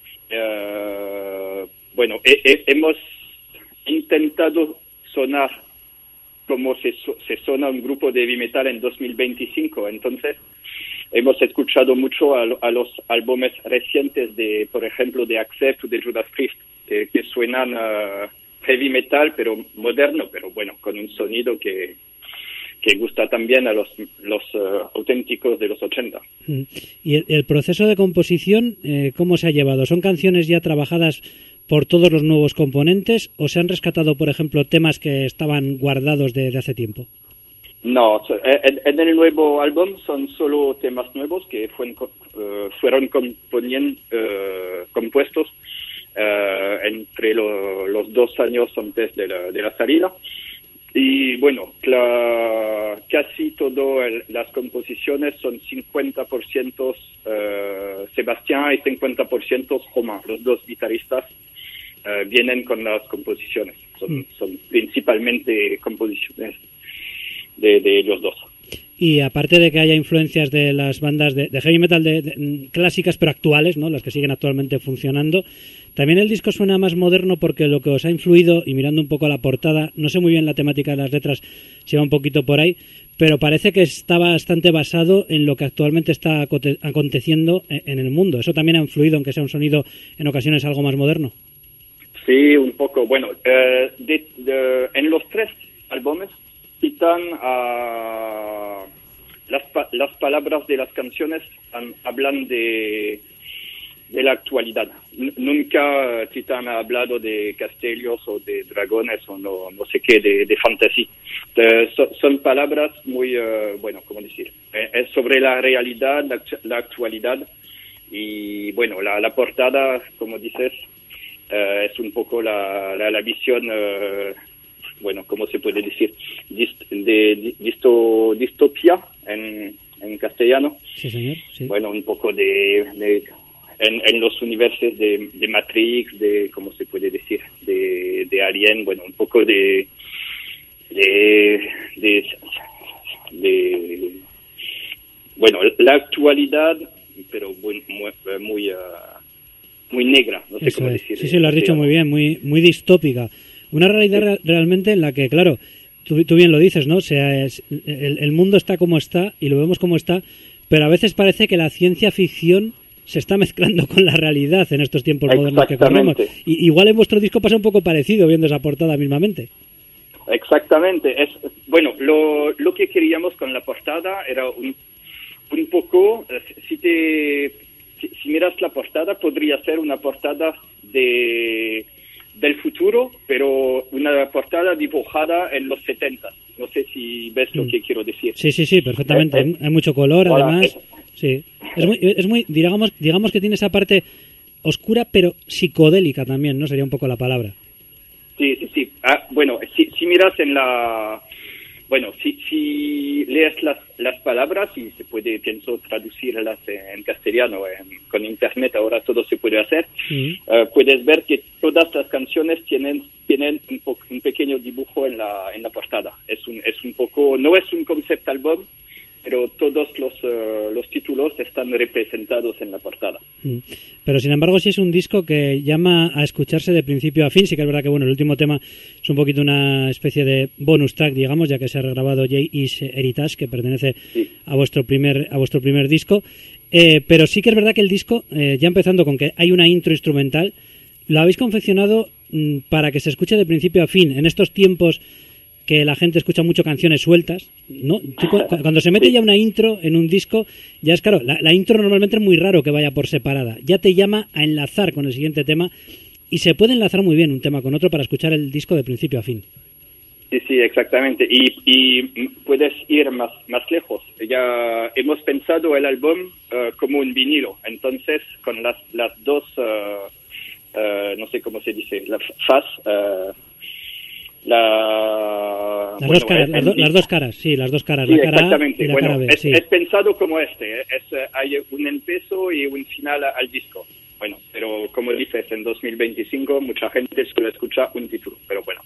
eh, bueno, he, he, hemos intentado sonar como se, se suena un grupo de heavy metal en dos mil veinticinco. Entonces, hemos escuchado mucho a, a los álbumes recientes de, por ejemplo, de Accept o de Judas Priest, que, que suenan uh, heavy metal, pero moderno, pero bueno, con un sonido que, que gusta también a los, los uh, auténticos de los ochenta. ¿Y el, el proceso de composición, eh, cómo se ha llevado? ¿Son canciones ya trabajadas por todos los nuevos componentes o se han rescatado, por ejemplo, temas que estaban guardados de, de hace tiempo? No, en, en el nuevo álbum son solo temas nuevos que fueron, uh, fueron componiendo, uh, compuestos uh, entre lo, los dos años antes de la, de la salida. Y bueno, la, casi todas las composiciones son cincuenta por ciento uh, Sebastián y cincuenta por ciento Romain, los dos guitarristas. Uh, vienen con las composiciones, son, mm. son principalmente composiciones de, de ellos dos. Y aparte de que haya influencias de las bandas de, de heavy metal de, de, clásicas pero actuales, ¿no?, las que siguen actualmente funcionando, también el disco suena más moderno porque lo que os ha influido, y mirando un poco a la portada, no sé muy bien la temática de las letras, si va un poquito por ahí, pero parece que está bastante basado en lo que actualmente está aconteciendo en el mundo. ¿Eso también ha influido en que sea un sonido en ocasiones algo más moderno? Sí, un poco. Bueno, eh, de, de, en los tres álbumes citan a las, las palabras de las canciones, han, hablan de, de la actualidad. N- nunca Titán ha hablado de castellos o de dragones o no, no sé qué, de, de fantasía. Eh, so, son palabras muy, uh, bueno, ¿cómo decir? Eh, es sobre la realidad, la, la actualidad. Y bueno, la, la portada, como dices, Uh, es un poco la, la, la visión, uh, bueno, ¿cómo se puede decir? Dist, de disto, distopía en, en castellano. Sí, señor. Sí. Bueno, un poco de, de en, en los universos de, de Matrix, de, ¿cómo se puede decir? De, de Alien, bueno, un poco de, de, de, de bueno, la actualidad, pero muy, muy, muy uh, muy negra, no sé Eso cómo es. decir. Sí, sí, lo has dicho muy bien, muy muy distópica. Una realidad sí. re- realmente en la que, claro, tú, tú bien lo dices, ¿no? O sea, es, el, el mundo está como está y lo vemos como está, pero a veces parece que la ciencia ficción se está mezclando con la realidad en estos tiempos modernos que corremos. Y, igual en vuestro disco pasa un poco parecido, viendo esa portada mismamente. Exactamente. Es, bueno, lo, lo que queríamos con la portada era un, un poco, si te... Si, si miras la portada, podría ser una portada de del futuro, pero una portada dibujada en los setenta. No sé si ves lo que quiero decir. Sí, sí, sí, perfectamente. Eh, eh, Hay mucho color, voilà, además. Es, sí. Es muy, es muy, digamos, digamos que tiene esa parte oscura, pero psicodélica también, ¿no? Sería un poco la palabra. Sí, sí, sí. Ah, bueno, si, si miras en la... Bueno, si, si lees las, las palabras, y se puede, pienso, traducirlas en castellano, en, con internet ahora todo se puede hacer, uh-huh. uh, puedes ver que todas las canciones tienen tienen un, po- un pequeño dibujo en la en la portada. Es un es un poco, no es un concept album, pero todos los uh, los títulos están representados en la portada. Uh-huh. Pero sin embargo sí es un disco que llama a escucharse de principio a fin. Sí que es verdad que bueno, el último tema es un poquito una especie de bonus track, digamos, ya que se ha regrabado Jay Is Heritage, que pertenece sí. a vuestro primer a vuestro primer disco. Eh, pero sí que es verdad que el disco, eh, ya empezando con que hay una intro instrumental, lo habéis confeccionado mm, para que se escuche de principio a fin. En estos tiempos que la gente escucha mucho canciones sueltas, ¿no? Tú, cuando se mete sí. ya una intro en un disco, ya es claro, la, la intro normalmente es muy raro que vaya por separada. Ya te llama a enlazar con el siguiente tema y se puede enlazar muy bien un tema con otro para escuchar el disco de principio a fin. Sí, sí, exactamente. Y, y puedes ir más, más lejos. Ya hemos pensado el álbum uh, como un vinilo. Entonces, con las, las dos, uh, uh, no sé cómo se dice, la faz, uh, La, las, bueno, dos caras, el, las, do, las dos caras, sí, las dos caras, sí, la cara exactamente. A y la bueno, cara B. Es, sí. es pensado como este, es, hay un empiezo y un final al disco. Bueno, pero como dices, en dos mil veinticinco mucha gente solo escucha un título, pero bueno,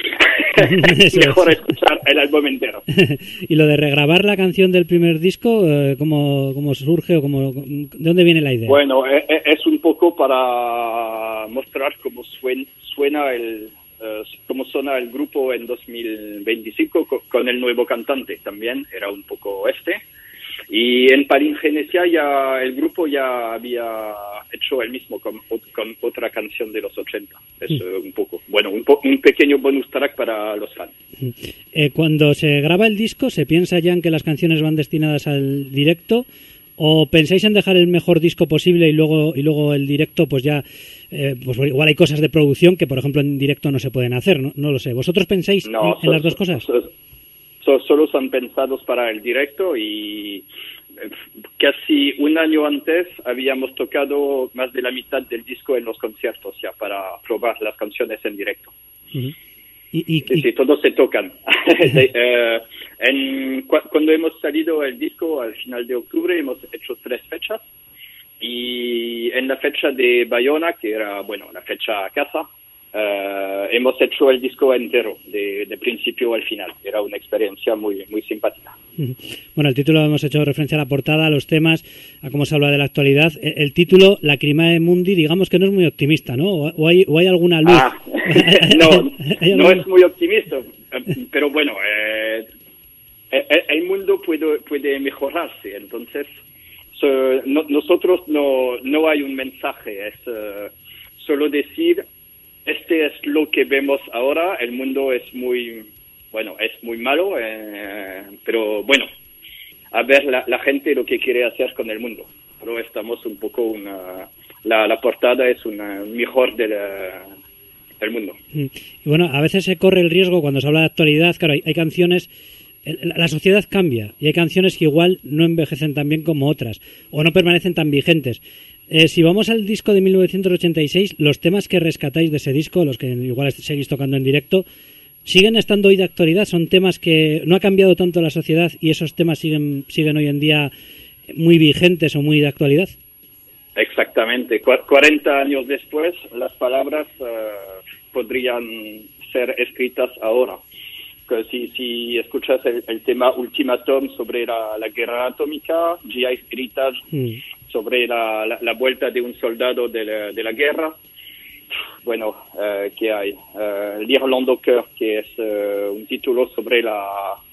mejor es. escuchar el álbum entero. Y lo de regrabar la canción del primer disco, ¿cómo, cómo surge o cómo, de dónde viene la idea? Bueno, es un poco para mostrar cómo suena, suena el, uh, cómo suena el grupo en dos mil veinticinco con, con el nuevo cantante también, era un poco este. Y en Palingenesia ya el grupo ya había hecho el mismo con, con otra canción de los ochenta. Es mm. uh, un poco, bueno, un, po, un pequeño bonus track para los fans. Eh, cuando se graba el disco, ¿se piensa ya en que las canciones van destinadas al directo? ¿O pensáis en dejar el mejor disco posible y luego y luego el directo, pues ya, eh, pues igual hay cosas de producción que, por ejemplo, en directo no se pueden hacer? No, no lo sé. ¿Vosotros pensáis no, en, so, en las dos cosas? So, so, So, solo son pensados para el directo y casi un año antes habíamos tocado más de la mitad del disco en los conciertos ya para probar las canciones en directo. Uh-huh. ¿Y, y, sí, sí, todos se tocan. de, eh, en, cu- cuando hemos salido el disco al final de octubre hemos hecho tres fechas y en la fecha de Bayona, que era bueno la fecha a casa, Uh, hemos hecho el disco entero, de, de principio al final. Era una experiencia muy muy simpática. Bueno, el título, hemos hecho referencia a la portada, a los temas, a cómo se habla de la actualidad. El, el título, Lacrimae Mundi, digamos que no es muy optimista, ¿no? ¿O, o, hay, o hay alguna luz? Ah, no, no es muy optimista, pero bueno, eh, el, el mundo puede, puede mejorarse, entonces so, no, nosotros no, no hay un mensaje, es uh, solo decir... Este es lo que vemos ahora. El mundo es muy, bueno, es muy malo, eh, pero bueno, a ver la, la gente lo que quiere hacer con el mundo. Pero estamos un poco una, la, la portada es una mejor del, del mundo. Y bueno, a veces se corre el riesgo cuando se habla de actualidad. Claro, hay, hay canciones. La sociedad cambia y hay canciones que igual no envejecen tan bien como otras o no permanecen tan vigentes. Eh, si vamos al disco de mil novecientos ochenta y seis, los temas que rescatáis de ese disco, los que igual seguís tocando en directo, ¿siguen estando hoy de actualidad? ¿Son temas que no ha cambiado tanto la sociedad y esos temas siguen siguen hoy en día muy vigentes o muy de actualidad? Exactamente. Cu- cuarenta años después, las palabras uh, podrían ser escritas ahora. Si, si escuchas el, el tema Ultimatum sobre la, la guerra atómica, ya hay escritas mm. sobre la, la, la vuelta de un soldado de la, de la guerra. Bueno, uh, ¿qué hay? Uh, L'Irlande au cœur, que es uh, un título sobre la,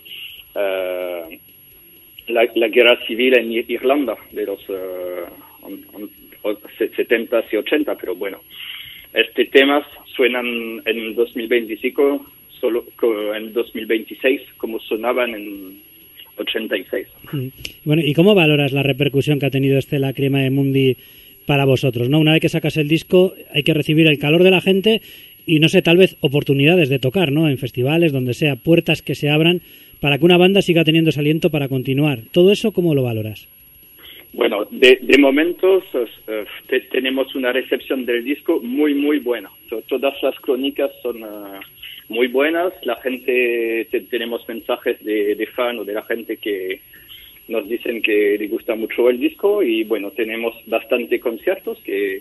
uh, la, la guerra civil en Irlanda de los uh, on, on, setenta y ochenta, pero bueno, estos temas suenan en dos mil veinticinco solo en dos mil veintiséis como sonaban en ochenta y seis. Bueno, ¿y cómo valoras la repercusión que ha tenido este Lacrimae Mundi para vosotros, ¿no? Una vez que sacas el disco hay que recibir el calor de la gente y, no sé, tal vez oportunidades de tocar, ¿no? En festivales, donde sea, puertas que se abran para que una banda siga teniendo ese aliento para continuar. ¿Todo eso cómo lo valoras? Bueno, de, de momento uh, te, tenemos una recepción del disco muy, muy buena. So, todas las crónicas son... Uh, muy buenas, la gente, te, tenemos mensajes de, de fan o de la gente que nos dicen que le gusta mucho el disco y bueno, tenemos bastante conciertos que,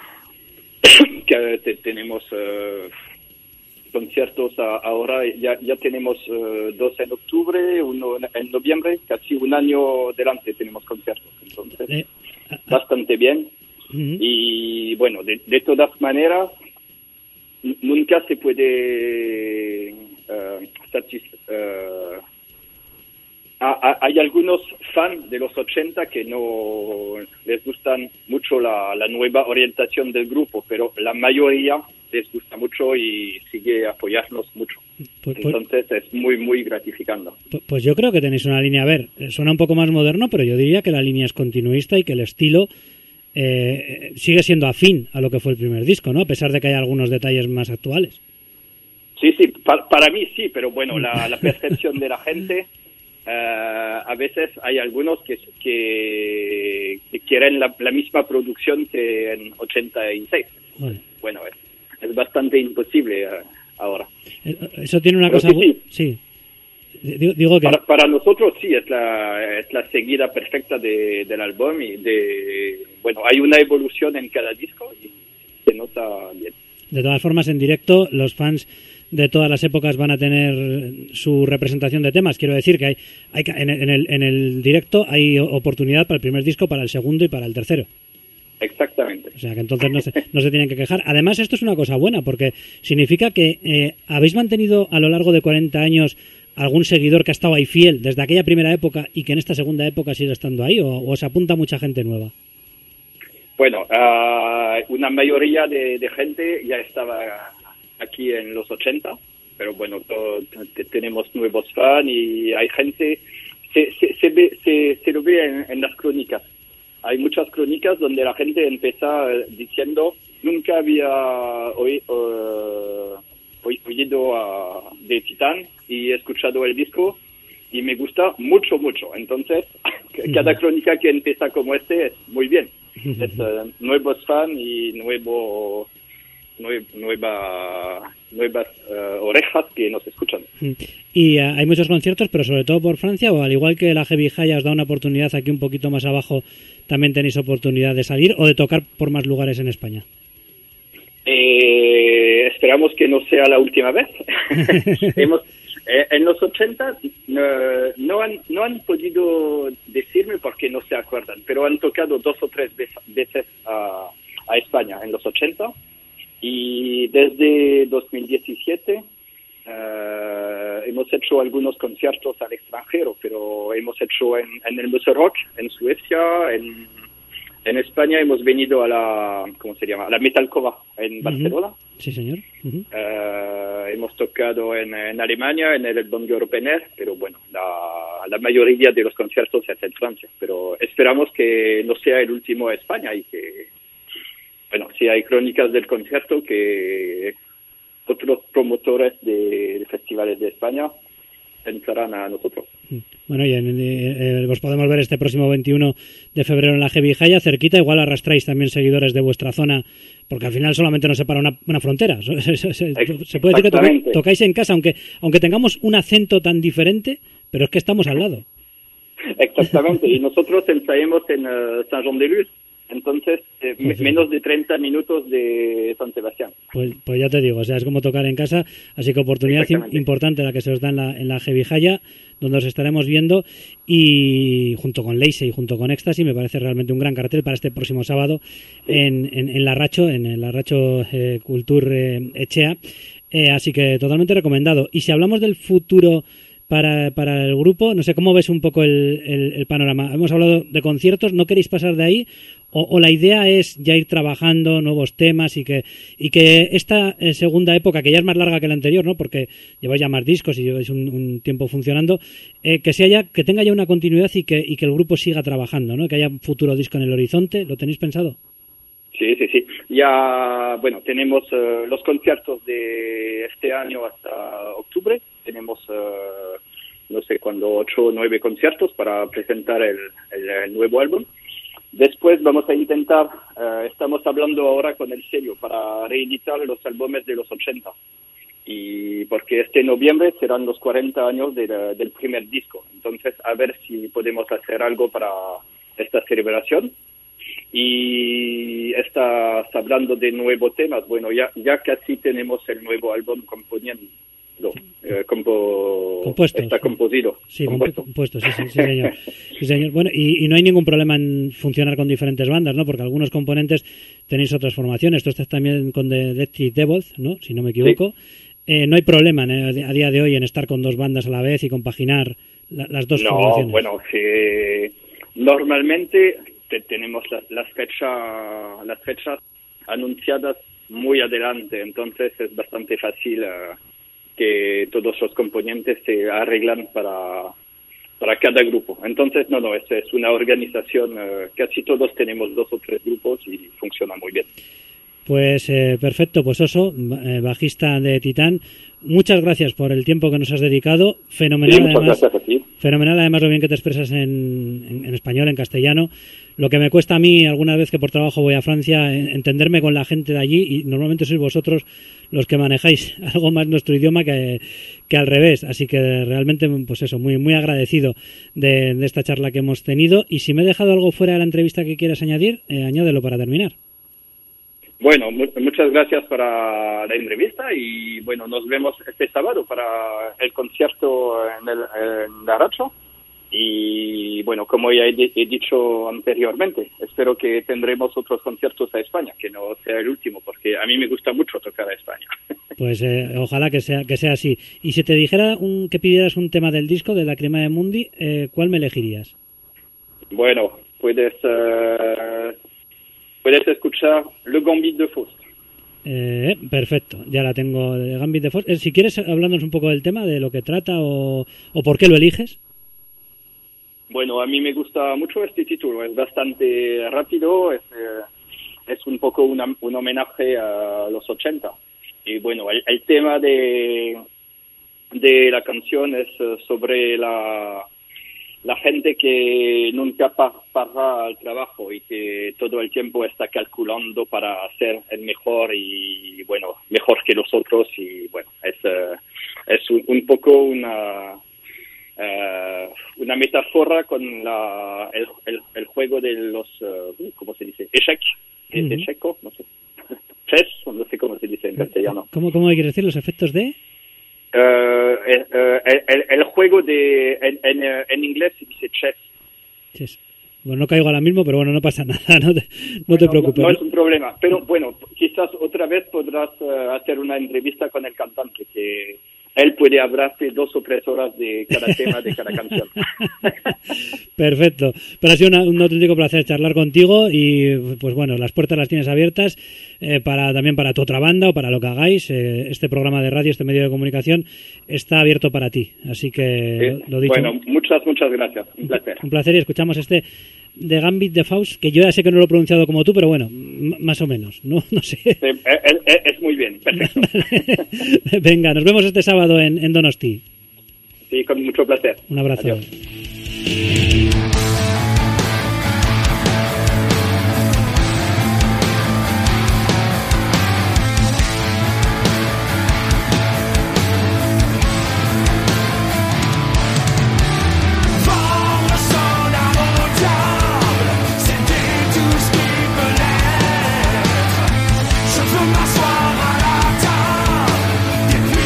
que te, tenemos uh, conciertos a, ahora, ya, ya tenemos uh, dos en octubre, uno en noviembre, casi un año delante tenemos conciertos, entonces eh, uh, bastante bien uh-huh. Y bueno, de, de todas maneras nunca se puede uh, satisfacer. Uh, hay algunos fans de los ochenta que no les gustan mucho la, la nueva orientación del grupo, pero la mayoría les gusta mucho y sigue apoyarnos mucho. Pues, Entonces es muy, muy gratificante. Pues yo creo que tenéis una línea, a ver, suena un poco más moderno, pero yo diría que la línea es continuista y que el estilo Eh, sigue siendo afín a lo que fue el primer disco, ¿no? A pesar de que hay algunos detalles más actuales. Sí, sí, para, para mí sí, pero bueno, la, la percepción de la gente, uh, a veces hay algunos que, que, que quieren la, la misma producción que en ochenta y seis. Vale. Bueno, es, es bastante imposible uh, ahora. Eso tiene una Pero cosa... sí, sí. Digo, digo que... Para, para nosotros sí, es la, es la seguida perfecta de, del álbum y de... Bueno, hay una evolución en cada disco y se nota bien. De todas formas, en directo, los fans de todas las épocas van a tener su representación de temas. Quiero decir que hay, hay en, en, el, en el directo hay oportunidad para el primer disco, para el segundo y para el tercero. Exactamente. O sea, que entonces no se, no se tienen que quejar. Además, esto es una cosa buena, porque significa que eh, habéis mantenido a lo largo de cuarenta años algún seguidor que ha estado ahí fiel desde aquella primera época y que en esta segunda época sigue estando ahí, o, o se apunta mucha gente nueva. Bueno, uh, una mayoría de, de gente ya estaba aquí en los ochenta, pero bueno, todo, tenemos nuevos fans y hay gente, se, se, se, ve, se, se lo ve en, en las crónicas. Hay muchas crónicas donde la gente empieza diciendo, nunca había oí, uh, oído a, de Titán y he escuchado el disco y me gusta mucho, mucho. Entonces, cada crónica que empieza como este es muy bien. Es uh, nuevos fans y nuevo, nue, nueva, nuevas uh, orejas que nos escuchan. Y uh, hay muchos conciertos, pero sobre todo por Francia, o al igual que la Heavy High os da una oportunidad aquí un poquito más abajo, también tenéis oportunidad de salir o de tocar por más lugares en España. Eh, esperamos que no sea la última vez. Hemos, eh, en los ochenta no, no, han, no han podido decirme porque no se acuerdan, pero han tocado dos o tres veces a, a España en los ochenta y desde dos mil diecisiete uh, hemos hecho algunos conciertos al extranjero, pero hemos hecho en, en el Museo Rock, en Suecia, en... En España hemos venido a la, ¿cómo se llama? A la Metalcova en Barcelona. Uh-huh. Sí, señor. Uh-huh. Uh, hemos tocado en, en Alemania, en el Bongo Open Air, pero bueno, la, la mayoría de los conciertos se hacen en Francia. Pero esperamos que no sea el último a España y que, bueno, si hay crónicas del concierto, que otros promotores de, de festivales de España pensarán a nosotros. Bueno, y en, eh, eh, os podemos ver este próximo veintiuno de febrero en la Heavy High, cerquita. Igual arrastráis también seguidores de vuestra zona, porque al final solamente nos separa una, una frontera. Se, se, se, se puede decir que tocáis, tocáis en casa, aunque aunque tengamos un acento tan diferente, pero es que estamos al lado. Exactamente, y nosotros ensayamos en uh, Saint-Jean-de-Luz. Entonces, eh, pues sí. menos de treinta minutos de San Sebastián. Pues, pues ya te digo, o sea, es como tocar en casa, así que oportunidad importante la que se os da en la, en la Heavy High, donde os estaremos viendo, y junto con Leise y junto con Éxtasis, me parece realmente un gran cartel para este próximo sábado sí. en, en, en Larracho, en el Larracho eh, Cultur eh, Echea, eh, así que totalmente recomendado. Y si hablamos del futuro para, para el grupo, no sé, ¿cómo ves un poco el, el, el panorama? Hemos hablado de conciertos, ¿no queréis pasar de ahí? O, o la idea es ya ir trabajando nuevos temas y que y que esta eh, segunda época, que ya es más larga que la anterior, ¿no? Porque lleváis ya más discos y lleváis un, un tiempo funcionando, eh, que sea ya, que tenga ya una continuidad y que y que el grupo siga trabajando, ¿no? Que haya un futuro disco en el horizonte. ¿Lo tenéis pensado? Sí, sí, sí. Ya, bueno, tenemos uh, los conciertos de este año hasta octubre. Tenemos, uh, no sé cuándo, ocho o nueve conciertos para presentar el, el, el nuevo álbum. Después vamos a intentar, uh, estamos hablando ahora con el sello para reeditar los álbumes de los ochenta. Y porque este noviembre serán los cuarenta años de la, del primer disco. Entonces, a ver si podemos hacer algo para esta celebración. Y estás hablando de nuevos temas. Bueno, ya, ya casi tenemos el nuevo álbum componiendo. Eh, compo... compuesto, está composido. Sí, compuesto, compuesto sí, sí, sí, señor. Sí, señor. Bueno, y, y no hay ningún problema en funcionar con diferentes bandas, ¿no? Porque algunos componentes tenéis otras formaciones. Tú estás también con The Deathly Devils, ¿no? Si no me equivoco. Sí. Eh, no hay problema ¿no? a día de hoy en estar con dos bandas a la vez y compaginar la, las dos no, formaciones. No, bueno, que normalmente te, tenemos las, las, fecha, las fechas anunciadas muy adelante, entonces es bastante fácil uh, que todos los componentes se arreglan para, para cada grupo. Entonces, no, no, es, es una organización, uh, casi todos tenemos dos o tres grupos y funciona muy bien. Pues eh, perfecto, pues Oso, eh, bajista de Titán, muchas gracias por el tiempo que nos has dedicado. Fenomenal, sí, muchas además, gracias a ti. Fenomenal además lo bien que te expresas en, en, en español, en castellano. Lo que me cuesta a mí, alguna vez que por trabajo voy a Francia, entenderme con la gente de allí, y normalmente sois vosotros los que manejáis algo más nuestro idioma que, que al revés. Así que realmente, pues eso, muy muy agradecido de, de esta charla que hemos tenido. Y si me he dejado algo fuera de la entrevista que quieras añadir, eh, añádelo para terminar. Bueno, mu- muchas gracias para la entrevista y bueno, nos vemos este sábado para el concierto en el en Laracho. Y bueno, como ya he, de- he dicho anteriormente, espero que tendremos otros conciertos a España, que no sea el último, porque a mí me gusta mucho tocar a España. Pues eh, ojalá que sea que sea así. Y si te dijera un, que pidieras un tema del disco de Lacrimae Mundi, eh, ¿cuál me elegirías? Bueno, puedes uh, puedes escuchar Le Gambit de Faust. Eh, perfecto, ya la tengo de Gambit de Faust. Eh, si quieres, hablándonos un poco del tema, de lo que trata o, o por qué lo eliges. Bueno, a mí me gusta mucho este título, es bastante rápido, es, eh, es un poco una, un homenaje a los ochenta. Y bueno, el, el tema de, de la canción es uh, sobre la, la gente que nunca pa- para al trabajo y que todo el tiempo está calculando para ser el mejor y, bueno, mejor que los otros. Y bueno, es, uh, es un, un poco una... Uh, una metáfora con la, el, el, el juego de los, uh, ¿cómo se dice? Échec, uh-huh. Echeco, no sé. Chess, no sé cómo se dice en castellano. ¿Cómo, cómo hay que decir los efectos de? Uh, el, el, el juego de, en, en, en inglés se dice chess. Chess. Bueno, no caigo ahora mismo, pero bueno, no pasa nada, no te, no bueno, te preocupes. No, no es un problema, pero bueno, quizás otra vez podrás uh, hacer una entrevista con el cantante, que él puede hablarte dos o tres horas de cada tema, de cada canción. Perfecto. Pero ha sido una, un auténtico placer charlar contigo y, pues bueno, las puertas las tienes abiertas eh, para también para tu otra banda o para lo que hagáis. Eh, este programa de radio, este medio de comunicación está abierto para ti. Así que, sí. lo dicho. Bueno, muchas, muchas gracias. Un placer. Un placer y escuchamos este de Gambit de Faust, que yo ya sé que no lo he pronunciado como tú, pero bueno, m- más o menos, no no sé. Sí, es, es, es muy bien, perfecto. Venga, nos vemos este sábado en, en Donosti. Sí, con mucho placer. Un abrazo. Adiós.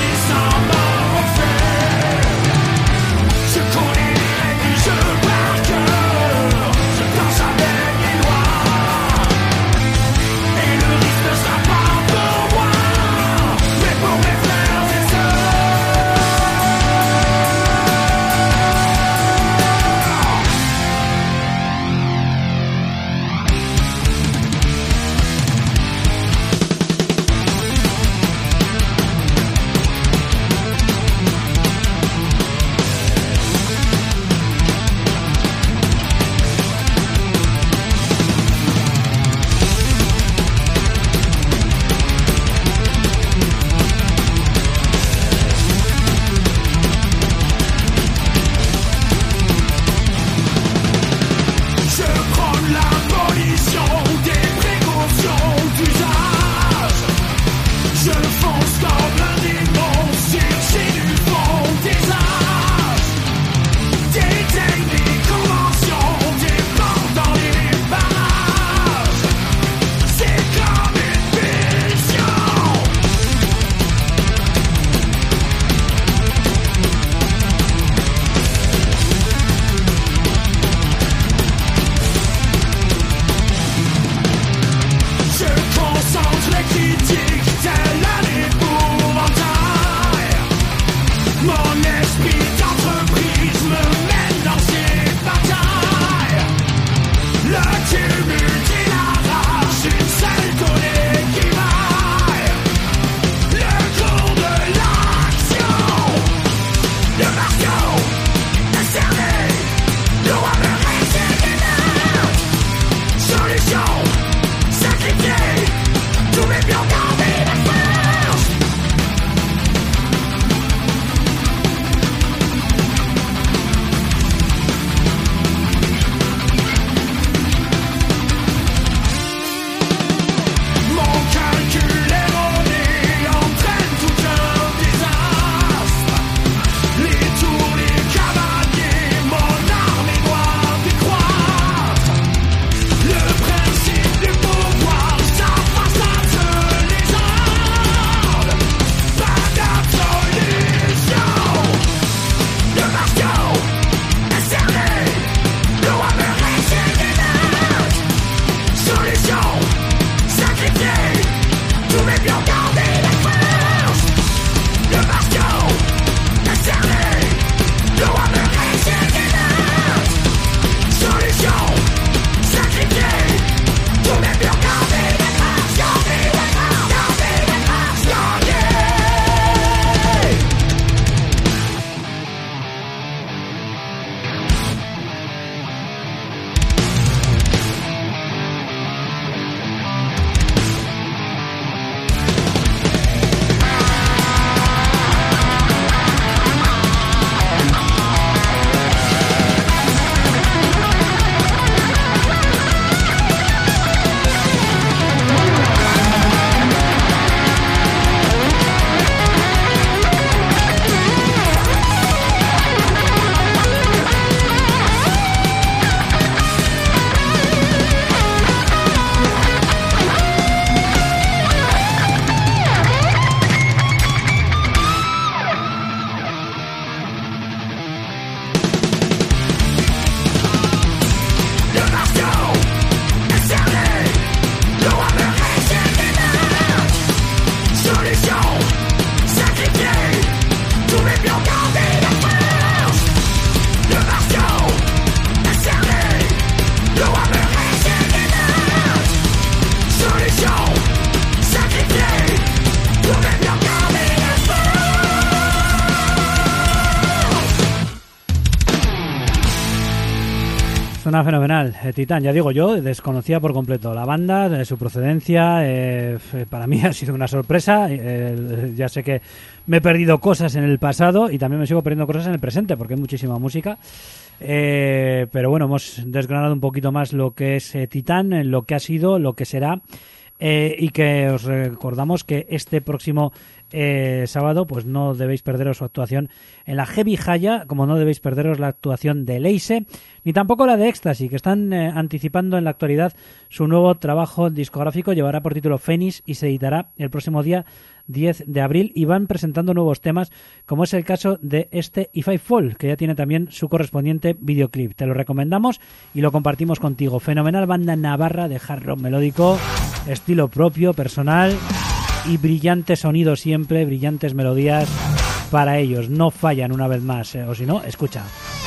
Je connais les je marque suena fenomenal. Eh, Titán, ya digo yo, desconocía por completo la banda, de su procedencia. Eh, para mí ha sido una sorpresa. Eh, ya sé que me he perdido cosas en el pasado y también me sigo perdiendo cosas en el presente porque hay muchísima música. Eh, pero bueno, hemos desgranado un poquito más lo que es eh, Titán, lo que ha sido, lo que será. Eh, y que os recordamos que este próximo eh, sábado pues no debéis perderos su actuación en la Heavy Jaya, como no debéis perderos la actuación de Leise, ni tampoco la de Éxtasy, que están eh, anticipando en la actualidad su nuevo trabajo discográfico. Llevará por título Fénix y se editará el próximo día diez de abril y van presentando nuevos temas, como es el caso de este If I Fall, que ya tiene también su correspondiente videoclip. Te lo recomendamos y lo compartimos contigo. Fenomenal banda navarra de hard rock melódico, estilo propio, personal y brillante sonido siempre, brillantes melodías para ellos. No fallan una vez más, eh, o si no, escucha.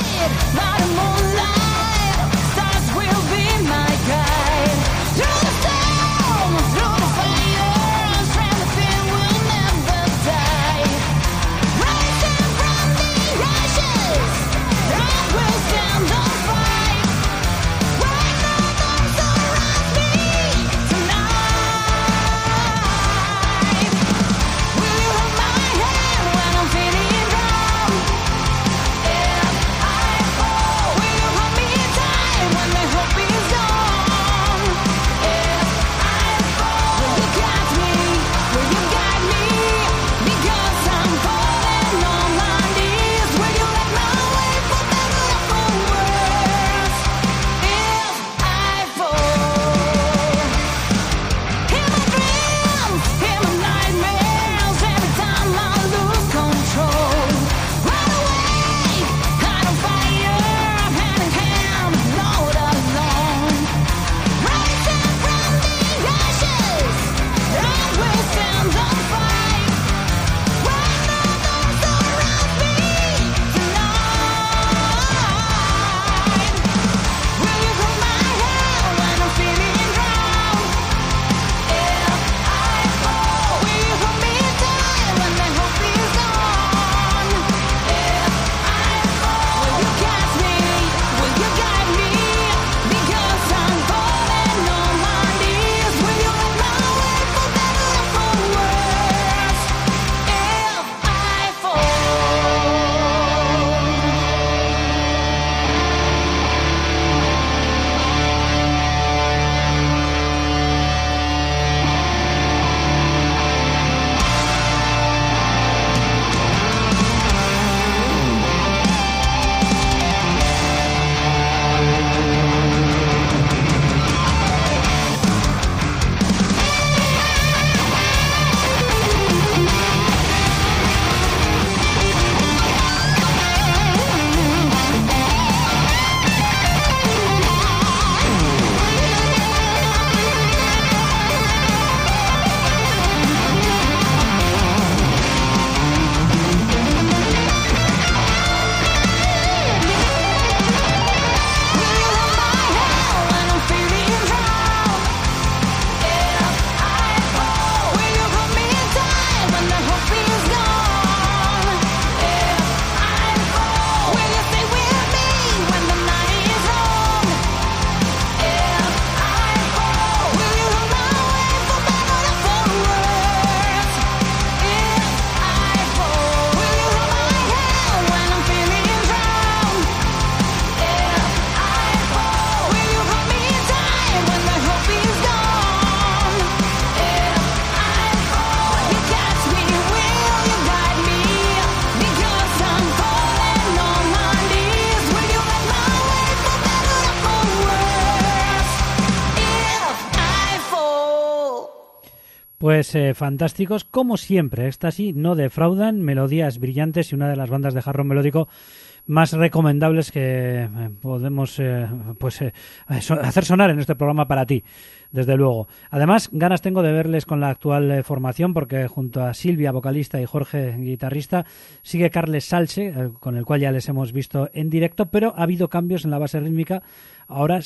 Pues eh, fantásticos, como siempre. Éxtasy no defraudan, melodías brillantes y una de las bandas de hard rock melódico más recomendables que eh, podemos eh, pues eh, hacer sonar en este programa para ti, desde luego. Además, ganas tengo de verles con la actual eh, formación, porque junto a Silvia, vocalista, y Jorge, guitarrista, sigue Carles Salse, eh, con el cual ya les hemos visto en directo, pero ha habido cambios en la base rítmica. Ahora,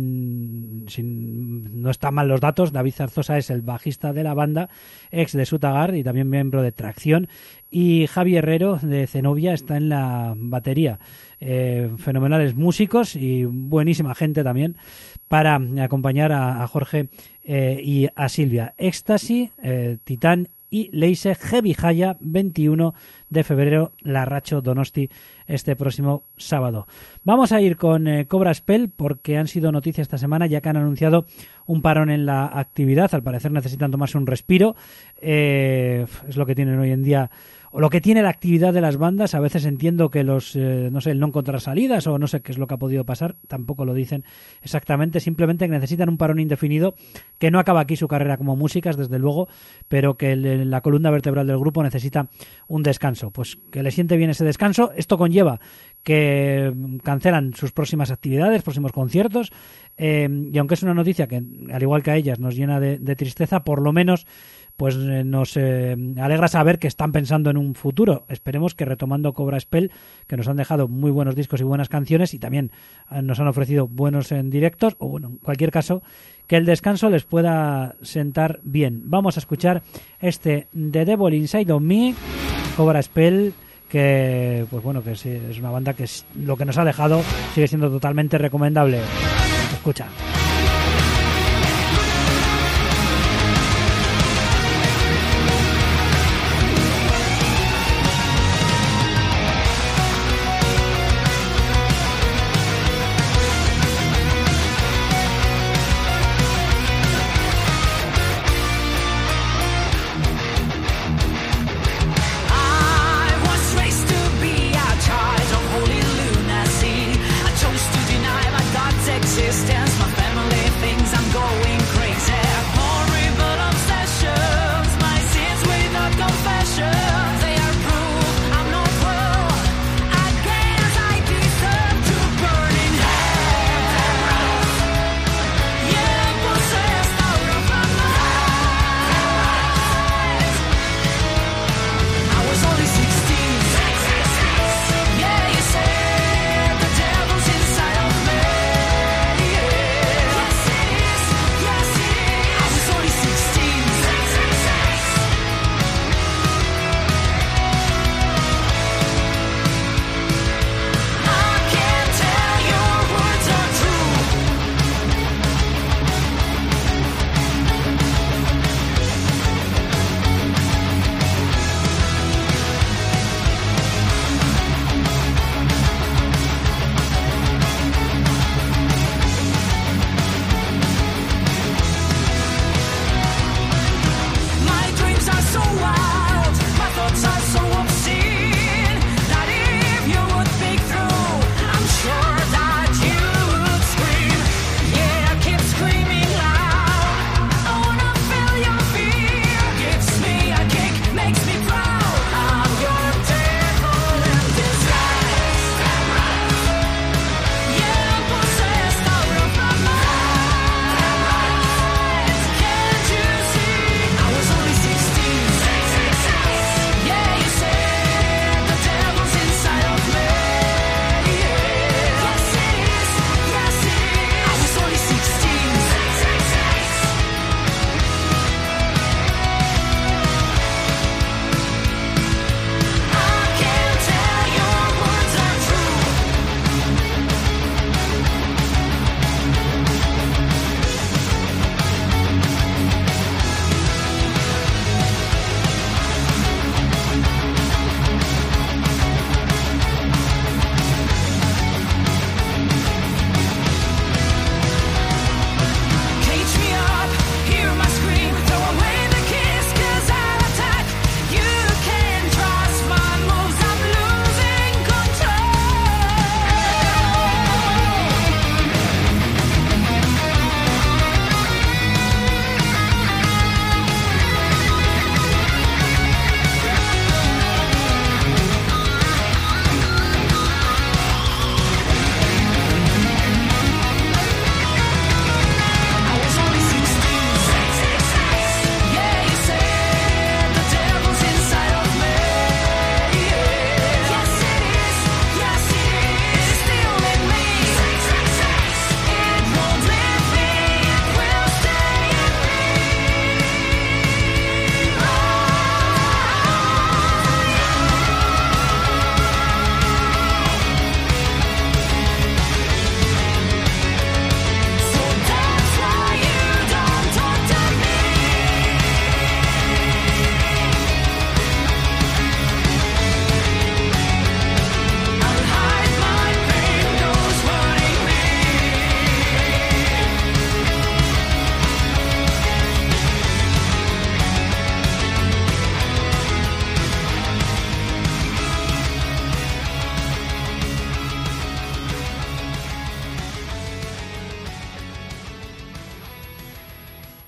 sin, sin no están mal los datos, David Zarzosa es el bajista de la banda, ex de Sutagar y también miembro de Tracción, y Javi Herrero de Zenobia está en la batería. Eh, fenomenales músicos y buenísima gente también para acompañar a, a Jorge eh, y a Silvia. Éxtasis, eh, Titán y Leise Heavy Jaya, veintiuno de febrero, Larracho Donosti, este próximo sábado. Vamos a ir con eh, Cobra Spell porque han sido noticias esta semana ya que han anunciado un parón en la actividad. Al parecer necesitan tomarse un respiro. Eh, es lo que tienen hoy en día, o lo que tiene la actividad de las bandas. A veces entiendo que los, eh, no sé, el no encontrar salidas o no sé qué es lo que ha podido pasar, tampoco lo dicen exactamente, simplemente que necesitan un parón indefinido, que no acaba aquí su carrera como músicas, desde luego, pero que el, la columna vertebral del grupo necesita un descanso. Pues que le siente bien ese descanso. Esto conlleva que cancelan sus próximas actividades, próximos conciertos, eh, y aunque es una noticia que, al igual que a ellas, nos llena de, de tristeza, por lo menos pues eh, nos eh, alegra saber que están pensando en un futuro. Esperemos que retomando Cobra Spell, que nos han dejado muy buenos discos y buenas canciones y también eh, nos han ofrecido buenos en directos, o bueno, en cualquier caso, que el descanso les pueda sentar bien. Vamos a escuchar este The Devil Inside of Me, Cobra Spell, que pues bueno, que es, es una banda que es, lo que nos ha dejado sigue siendo totalmente recomendable. Escucha. Existence, my family.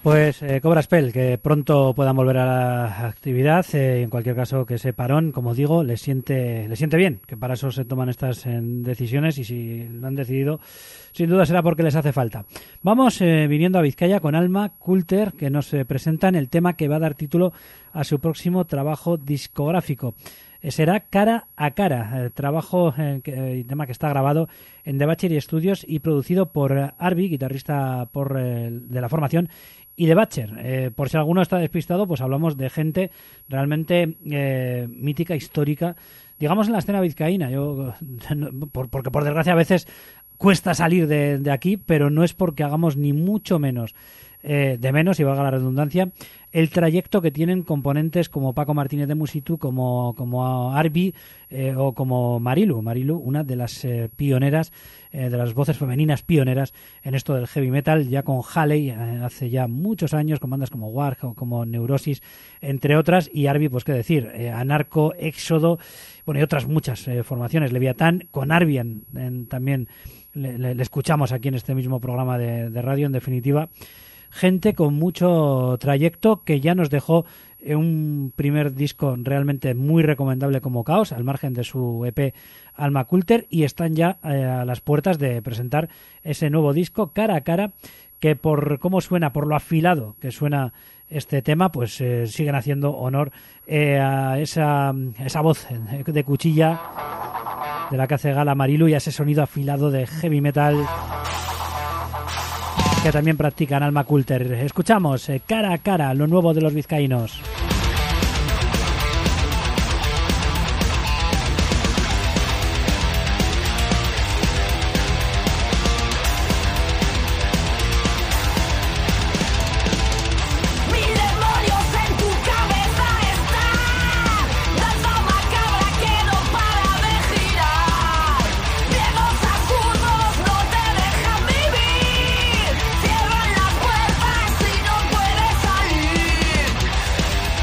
Pues eh, Cobra Spell, que pronto puedan volver a la actividad. Eh, en cualquier caso, que ese parón, como digo, les siente, les siente bien, que para eso se toman estas eh, decisiones, y si lo han decidido, sin duda será porque les hace falta. Vamos eh, viniendo a Vizcaya con Alma Coulter, que nos eh, presentan el tema que va a dar título a su próximo trabajo discográfico. Será Cara a Cara, el trabajo, eh, que, el tema que está grabado en The Butcher Studios y producido por eh, Arby, guitarrista por eh, de la formación, y The Butcher. Eh, por si alguno está despistado, pues hablamos de gente realmente eh, mítica, histórica, digamos, en la escena vizcaína. Yo, por, porque por desgracia a veces cuesta salir de, de aquí, pero no es porque hagamos ni mucho menos Eh, de menos, y valga la redundancia, el trayecto que tienen componentes como Paco Martínez de Musitu, como, como Arby eh, o como Marilu. Marilu, una de las eh, pioneras, eh, de las voces femeninas pioneras en esto del heavy metal, ya con Halley eh, hace ya muchos años, con bandas como Warg o como Neurosis, entre otras, y Arby, pues qué decir, eh, Anarco, Éxodo, bueno, y otras muchas eh, formaciones. Leviatán, con Arby en, en, también le, le, le escuchamos aquí en este mismo programa de, de radio, en definitiva. Gente con mucho trayecto, que ya nos dejó un primer disco realmente muy recomendable como Caos, al margen de su E P Alma Coulter, y están ya eh, a las puertas de presentar ese nuevo disco, Cara a Cara, que por cómo suena, por lo afilado que suena este tema, pues eh, siguen haciendo honor eh, a esa, esa voz de cuchilla de la que hace gala Marilu, y a ese sonido afilado de heavy metal que también practican Alma Coulter. Escuchamos eh, Cara a Cara, lo nuevo de los vizcaínos. Cierran las puertas y no puedes salir.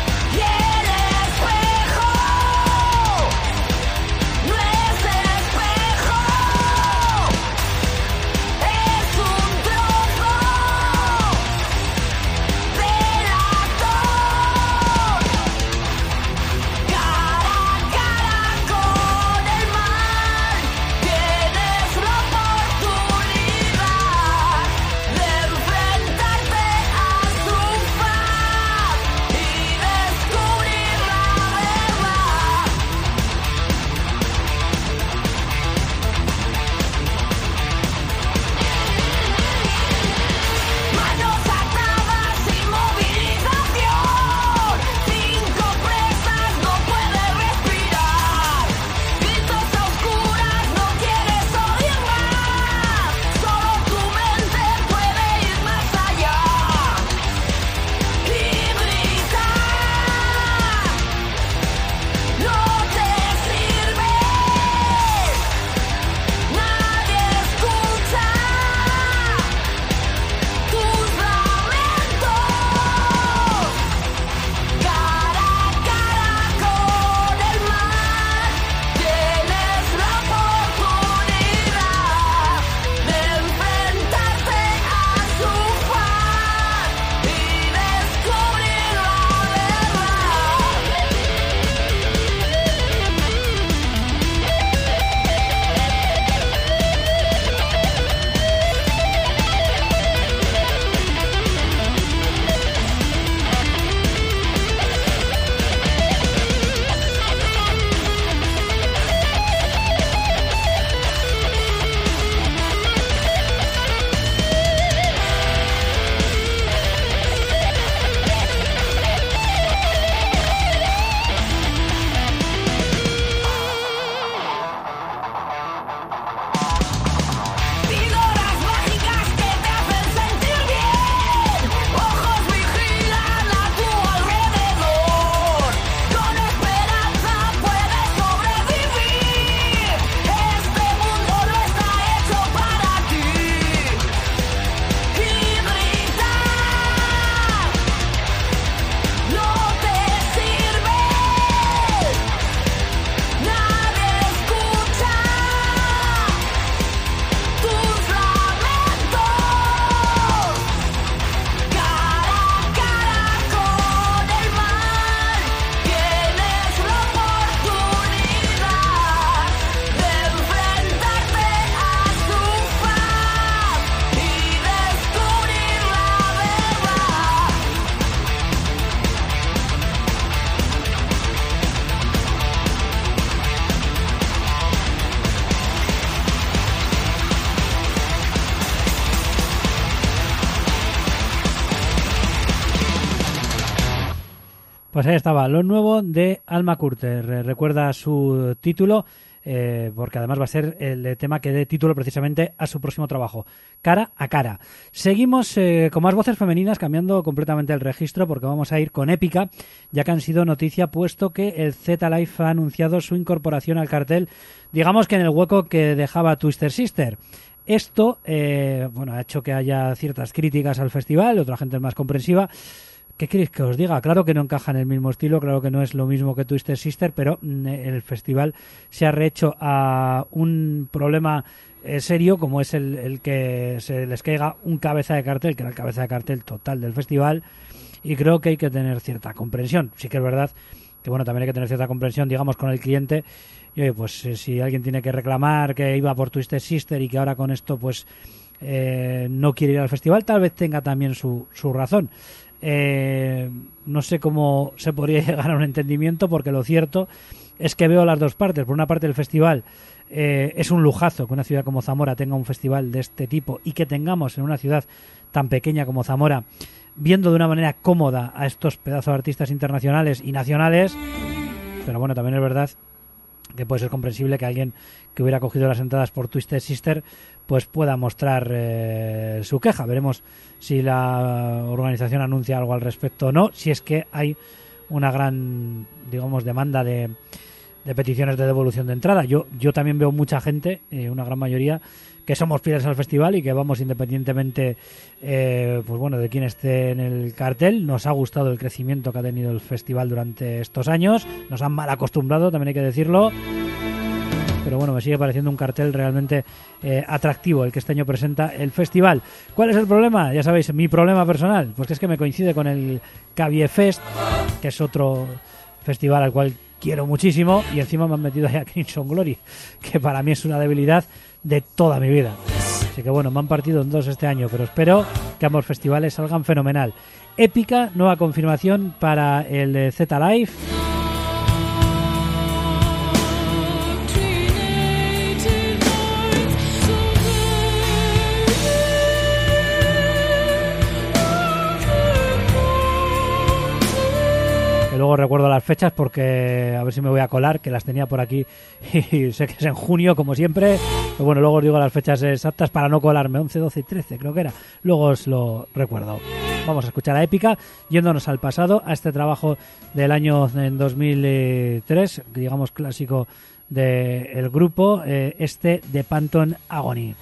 Pues ahí estaba, lo nuevo de Alma Kurter. Recuerda su título, eh, porque además va a ser el tema que dé título precisamente a su próximo trabajo, Cara a Cara. Seguimos eh, con más voces femeninas, cambiando completamente el registro, porque vamos a ir con Épica, ya que han sido noticia, puesto que el Z-Live ha anunciado su incorporación al cartel, digamos que en el hueco que dejaba Twisted Sister. Esto eh, bueno, ha hecho que haya ciertas críticas al festival, otra gente más comprensiva. ¿Qué queréis que os diga? Claro que no encaja en el mismo estilo, claro que no es lo mismo que Twisted Sister, pero mm, el festival se ha rehecho a un problema eh, serio, como es el, el que se les caiga un cabeza de cartel, que era el cabeza de cartel total del festival, y creo que hay que tener cierta comprensión. Sí que es verdad que bueno, también hay que tener cierta comprensión, digamos, con el cliente. Y oye, pues eh, si alguien tiene que reclamar que iba por Twisted Sister y que ahora con esto pues eh, no quiere ir al festival, tal vez tenga también su, su razón. Eh, no sé cómo se podría llegar a un entendimiento, porque lo cierto es que veo las dos partes. Por una parte, el festival eh, es un lujazo que una ciudad como Zamora tenga un festival de este tipo, y que tengamos en una ciudad tan pequeña como Zamora viendo de una manera cómoda a estos pedazos de artistas internacionales y nacionales. Pero bueno, también es verdad que puede ser comprensible que alguien que hubiera cogido las entradas por Twisted Sister pues pueda mostrar eh, su queja. Veremos si la organización anuncia algo al respecto o no, si es que hay una gran, digamos, demanda de, de peticiones de devolución de entrada. Yo yo también veo mucha gente, eh, una gran mayoría, que somos fieles al festival y que vamos independientemente eh, pues bueno, de quién esté en el cartel. Nos ha gustado el crecimiento que ha tenido el festival durante estos años, nos han mal acostumbrado, también hay que decirlo, pero bueno, me sigue pareciendo un cartel realmente eh, atractivo el que este año presenta el festival. ¿Cuál es el problema? Ya sabéis, mi problema personal, pues que es que me coincide con el Cavie Fest, que es otro festival al cual quiero muchísimo, y encima me han metido ahí a Crimson Glory, que para mí es una debilidad de toda mi vida. Así que bueno, me han partido en dos este año, pero espero que ambos festivales salgan fenomenal. Épica, nueva confirmación para el Z-Live. Luego recuerdo las fechas, porque a ver si me voy a colar, que las tenía por aquí y sé que es en junio, como siempre. Pero bueno, luego os digo las fechas exactas para no colarme. once, doce y trece creo que era. Luego os lo recuerdo. Vamos a escuchar a Épica, yéndonos al pasado, a este trabajo del año en dos mil tres, digamos clásico del grupo, eh, este de Phantom Agony.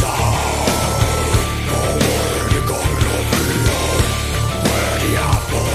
Apple.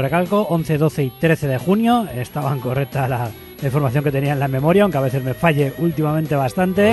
recalco, once, doce y trece de junio. Estaban correcta la, la información que tenía en la memoria, aunque a veces me falle últimamente bastante.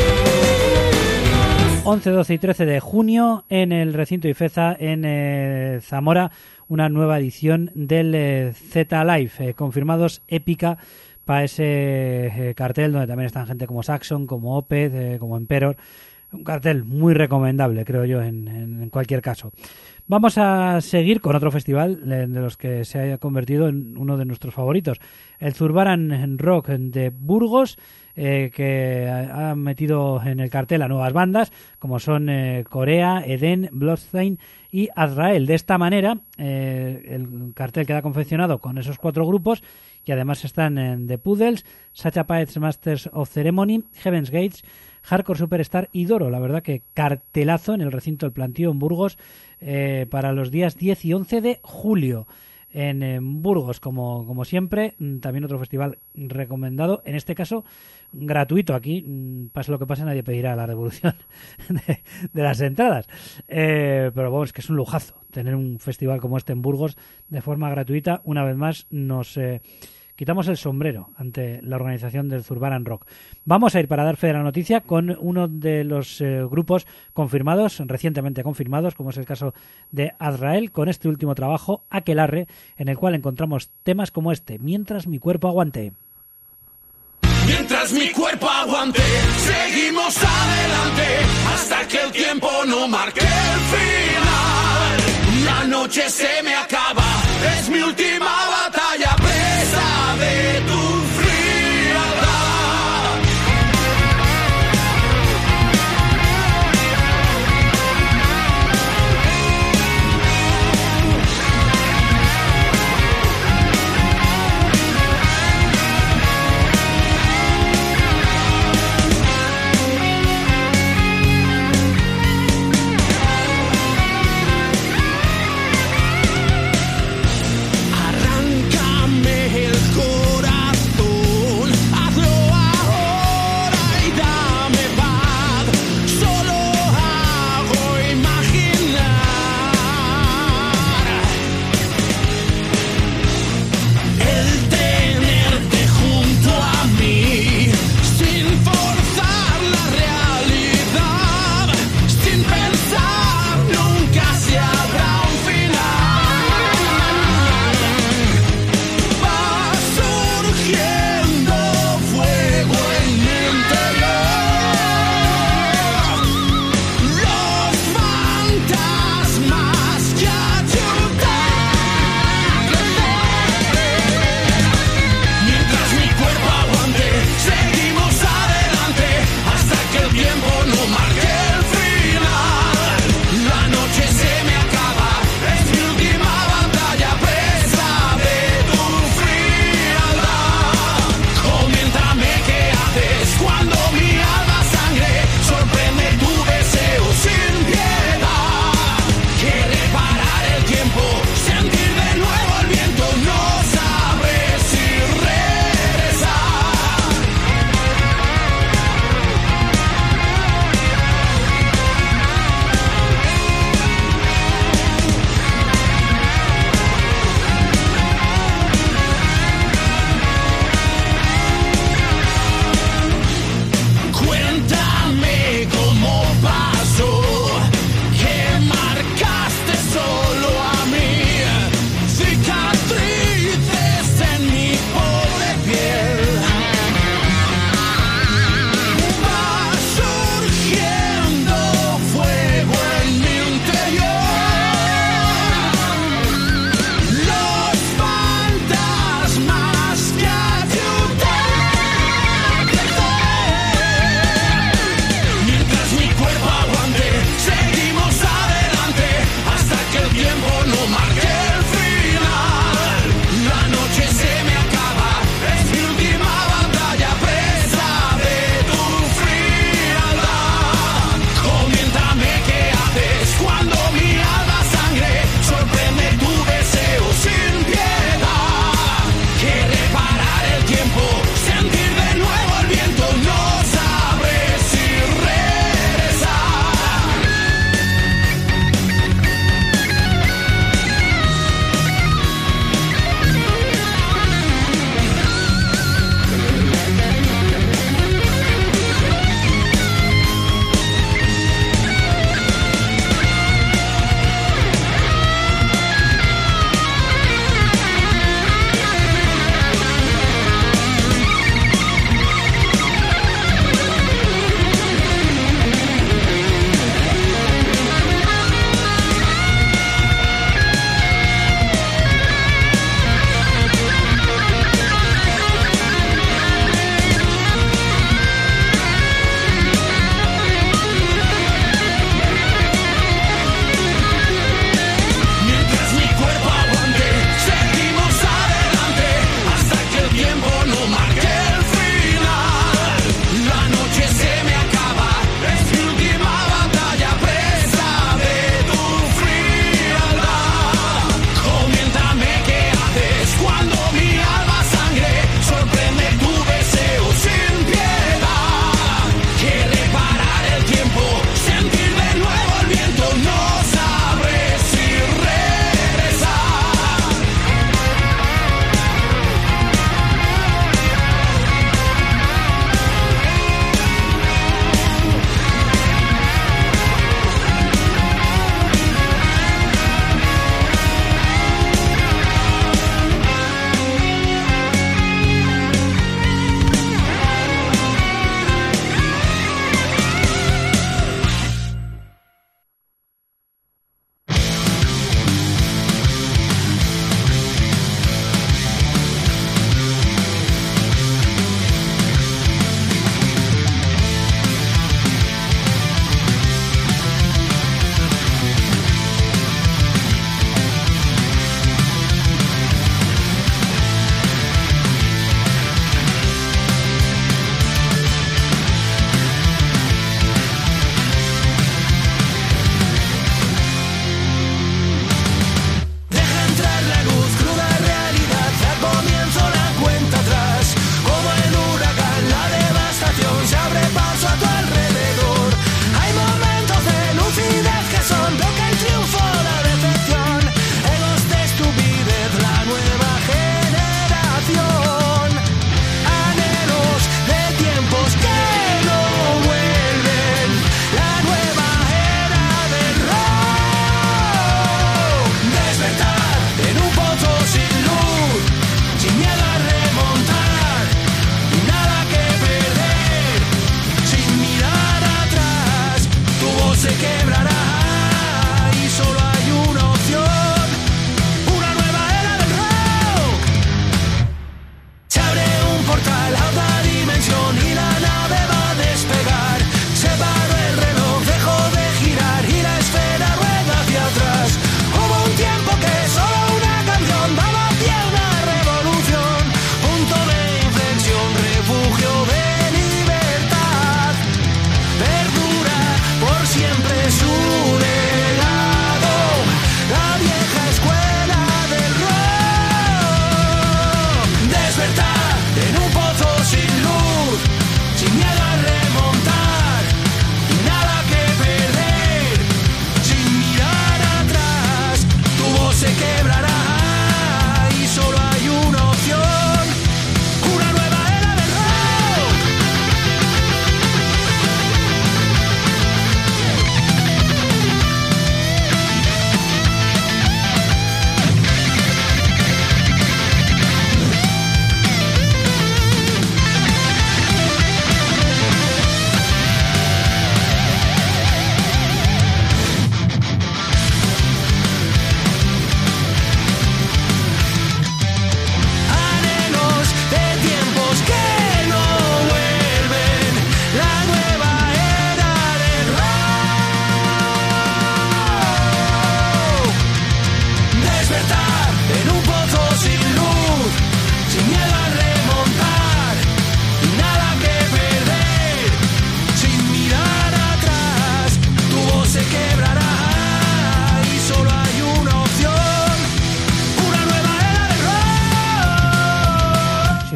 once, doce y trece de junio en el recinto Ifeza, en eh, Zamora, una nueva edición del eh, Z Live, eh, confirmados Épica para ese eh, cartel donde también están gente como Saxon, como Opeth, eh, como Emperor. Un cartel muy recomendable, creo yo, en, en, en cualquier caso. Vamos a seguir con otro festival de los que se haya convertido en uno de nuestros favoritos, el Zurbaran Rock de Burgos, eh, que ha metido en el cartel a nuevas bandas como son eh, Corea, Eden, Bloodstain y Azrael. De esta manera, eh, el cartel queda confeccionado con esos cuatro grupos, que además están en The Poodles, Sacha Paez Masters of Ceremony, Heaven's Gates, Hardcore Superstar y Doro. La verdad que cartelazo en el recinto del Plantío en Burgos eh, para los días diez y once de julio. En, en Burgos, como, como siempre, también otro festival recomendado, en este caso gratuito. Aquí, pase lo que pase, nadie pedirá la devolución de, de las entradas. Eh, pero vamos, que es un lujazo tener un festival como este en Burgos de forma gratuita. Una vez más, nos... Eh, quitamos el sombrero ante la organización del Zurbaran Rock. Vamos a ir, para dar fe de la noticia, con uno de los eh, grupos confirmados, recientemente confirmados, como es el caso de Azrael, con este último trabajo, Aquelarre, en el cual encontramos temas como este, Mientras mi cuerpo aguante. Mientras mi cuerpo aguante, seguimos adelante, hasta que el tiempo no marque el final. La noche se me acaba, es mi última batalla, presa de tu frialdad. Arranca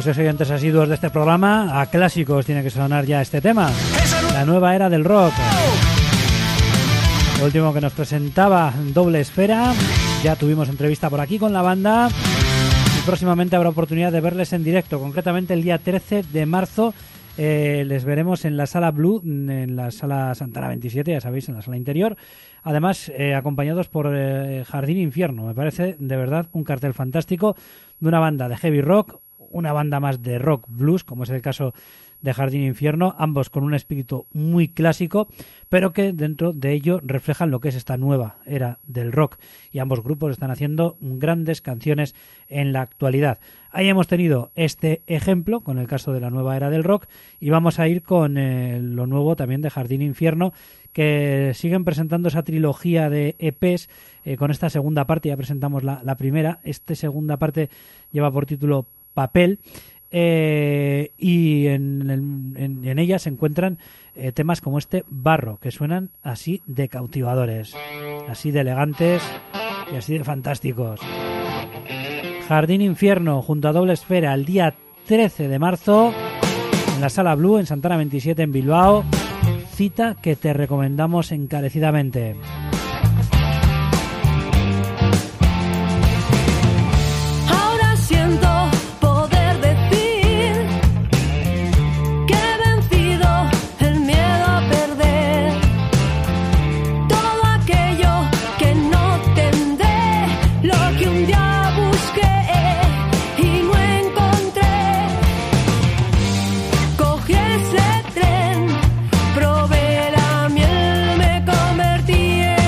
que sois oyentes asiduos de este programa, a clásicos tiene que sonar ya este tema. La nueva era del rock. Lo último que nos presentaba Doble Esfera. Ya tuvimos entrevista por aquí con la banda. Y próximamente habrá oportunidad de verles en directo. Concretamente el día trece de marzo. Eh, les veremos en la Sala Blue, en la Sala Santana veintisiete, ya sabéis, en la sala interior. Además, eh, acompañados por eh, Jardín Infierno. Me parece, de verdad, un cartel fantástico de una banda de heavy rock, una banda más de rock blues, como es el caso de Jardín Infierno, ambos con un espíritu muy clásico, pero que dentro de ello reflejan lo que es esta nueva era del rock. Y ambos grupos están haciendo grandes canciones en la actualidad. Ahí hemos tenido este ejemplo con el caso de la nueva era del rock y vamos a ir con eh, lo nuevo también de Jardín Infierno, que siguen presentando esa trilogía de E Pes eh, con esta segunda parte. Ya presentamos la, la primera. Esta segunda parte lleva por título Papel. Eh, y en, en, en ella se encuentran eh, temas como este Barro, que suenan así de cautivadores, así de elegantes y así de fantásticos. Jardín Infierno junto a Doble Esfera el día trece de marzo en la Sala Blue en Santana veintisiete en Bilbao, cita que te recomendamos encarecidamente. Ahora siento Probé la miel, me convertí en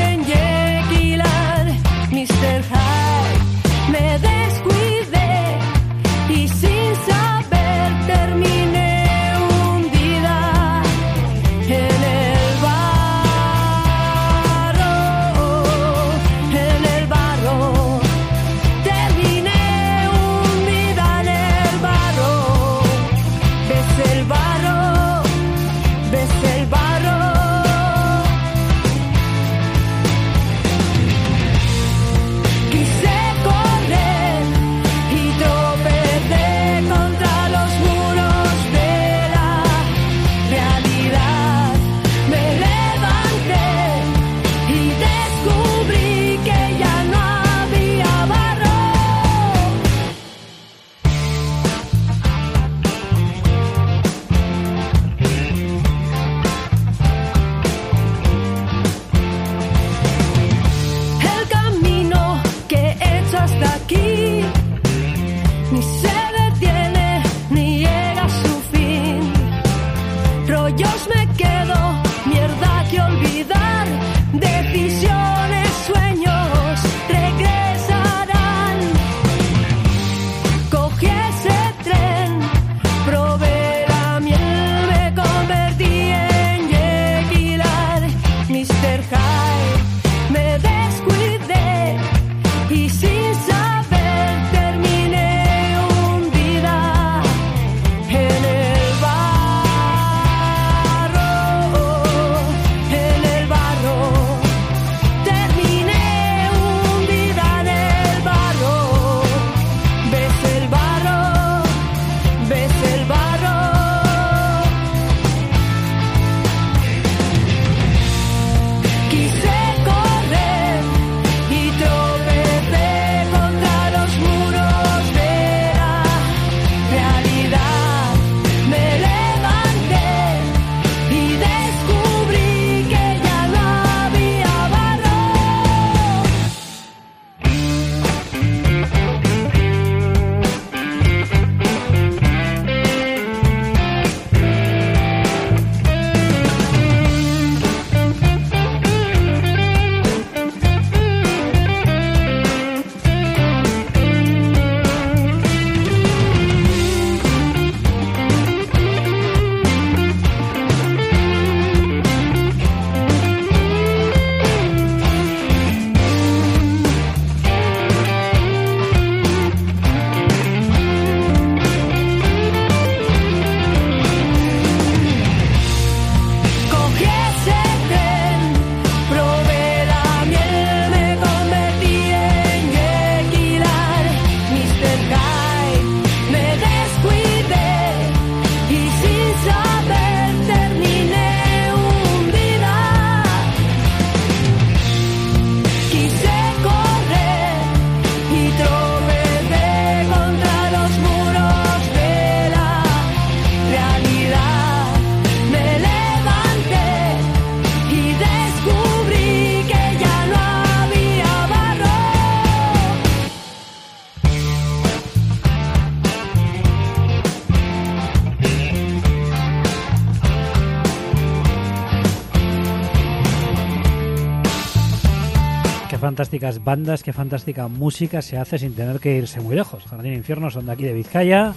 fantásticas bandas, qué fantástica música se hace sin tener que irse muy lejos. Jardín Infierno son de aquí de Vizcaya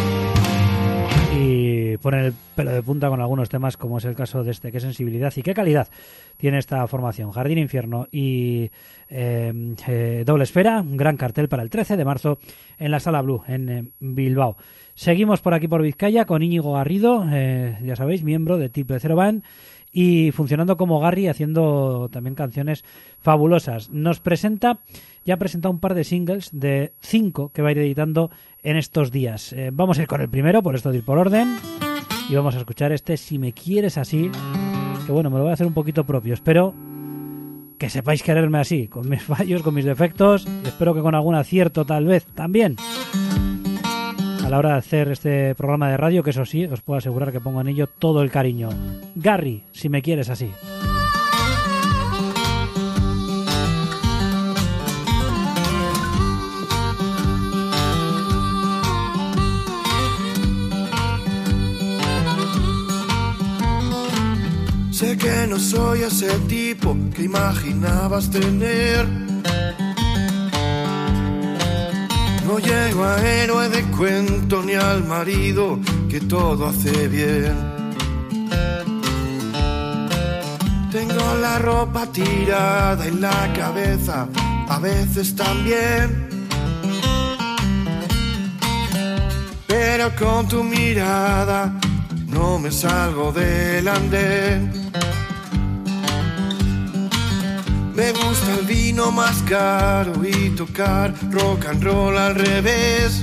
y ponen el pelo de punta con algunos temas, como es el caso de este. Qué sensibilidad y qué calidad tiene esta formación. Jardín Infierno y eh, eh, Doble Esfera, un gran cartel para el trece de marzo en la Sala Blue en eh, Bilbao. Seguimos por aquí por Vizcaya con Íñigo Garrido, eh, ya sabéis, miembro de Triple Cero Band, y funcionando como Garry, haciendo también canciones fabulosas. Nos presenta, ya ha presentado un par de singles de cinco que va a ir editando en estos días. Eh, vamos a ir con el primero, por esto de ir por orden, y vamos a escuchar este Si me quieres así, que bueno, me lo voy a hacer un poquito propio. Espero que sepáis quererme así, con mis fallos, con mis defectos, y espero que con algún acierto tal vez también, a la hora de hacer este programa de radio, que eso sí, os puedo asegurar que pongo en ello todo el cariño. Garry, Si me quieres así. Sé que no soy ese tipo que imaginabas tener. No llego a héroe de cuento ni al marido que todo hace bien. Tengo la ropa tirada en la cabeza, a veces también. Pero con tu mirada no me salgo del andén. Me gusta el vino más caro y tocar rock and roll al revés.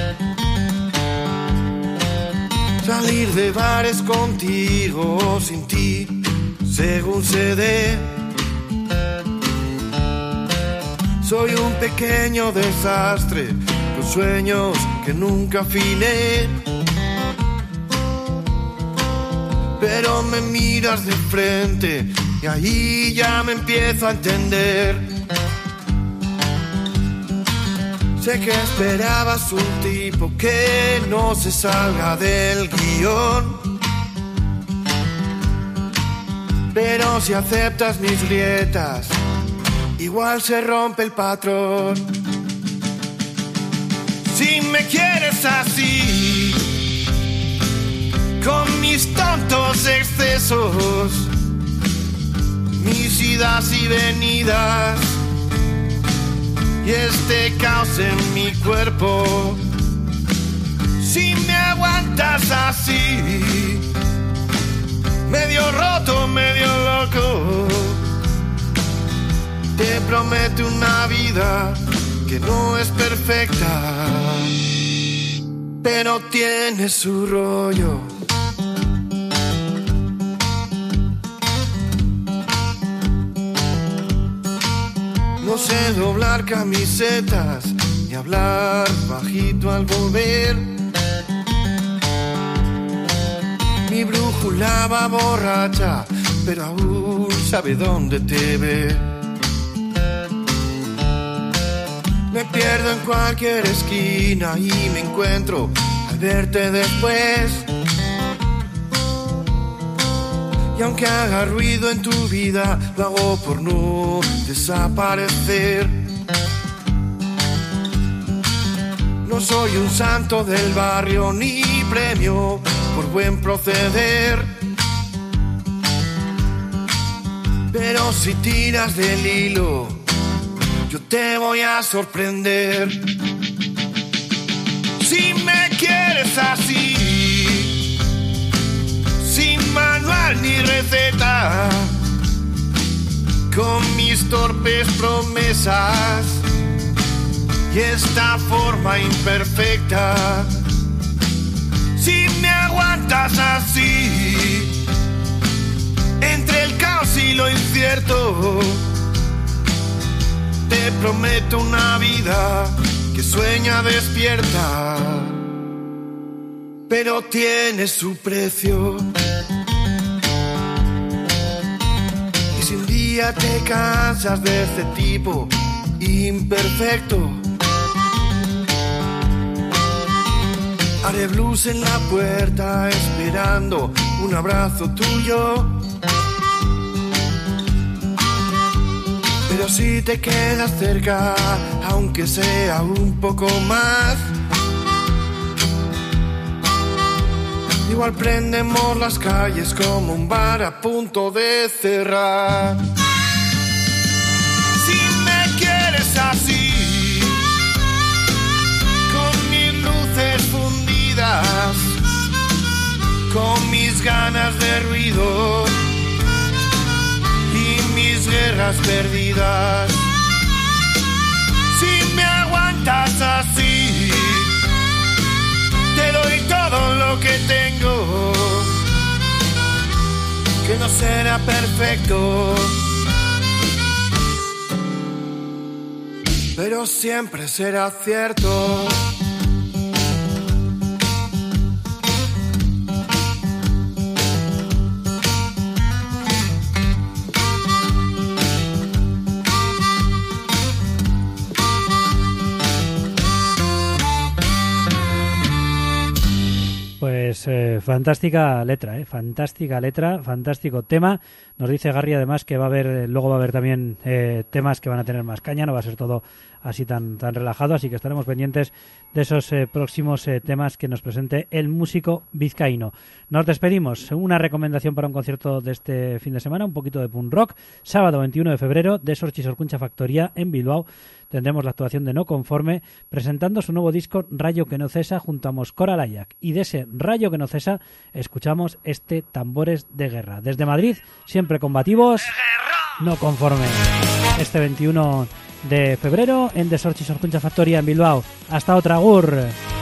Salir de bares contigo o sin ti, según se dé. Soy un pequeño desastre, con sueños que nunca afiné. Pero me miras de frente y ahí ya me empiezo a entender. Sé que esperabas un tipo que no se salga del guión. Pero si aceptas mis grietas, igual se rompe el patrón. Si me quieres así, con mis tontos excesos, mis idas y venidas, y este caos en mi cuerpo. Si me aguantas así, medio roto, medio loco, te prometo una vida que no es perfecta, pero tiene su rollo. No sé doblar camisetas ni hablar bajito al volver. Mi brújula va borracha, pero aún sabe dónde te ve. Me pierdo en cualquier esquina y me encuentro al verte después. Y aunque haga ruido en tu vida, lo hago por no desaparecer. No soy un santo del barrio ni premio por buen proceder. Pero si tiras del hilo, yo te voy a sorprender. Si me quieres así, sin manual ni receta, con mis torpes promesas y esta forma imperfecta. Si me aguantas así, entre el caos y lo incierto, te prometo una vida que sueña despierta, pero tiene su precio. Y si un día te cansas de este tipo imperfecto, haré blues en la puerta esperando un abrazo tuyo. Pero si te quedas cerca, aunque sea un poco más, igual prendemos las calles como un bar a punto de cerrar. Si me quieres así, con mis luces fundidas, con mis ganas de ruido y mis guerras perdidas, si me aguantas así, te doy todo lo que tengo, que no será perfecto, pero siempre será cierto. Pues eh, fantástica letra, eh, fantástica letra, fantástico tema. Nos dice Garry además que va a haber, eh, luego va a haber también eh, temas que van a tener más caña, no va a ser todo así tan tan relajado, así que estaremos pendientes de esos eh, próximos eh, temas que nos presente el músico vizcaíno. Nos despedimos, una recomendación para un concierto de este fin de semana, un poquito de punk rock, sábado veintiuno de febrero, de Sorchi Sorkuncha Factoría en Bilbao. Tendremos la actuación de No Conforme presentando su nuevo disco Rayo que no cesa junto a Moscora Layak, y de ese Rayo que no cesa escuchamos este Tambores de Guerra. Desde Madrid, siempre combativos, No Conforme. Este veintiuno de febrero en The Sorchi Sorkuncha Factoría en Bilbao. Hasta otra, agur.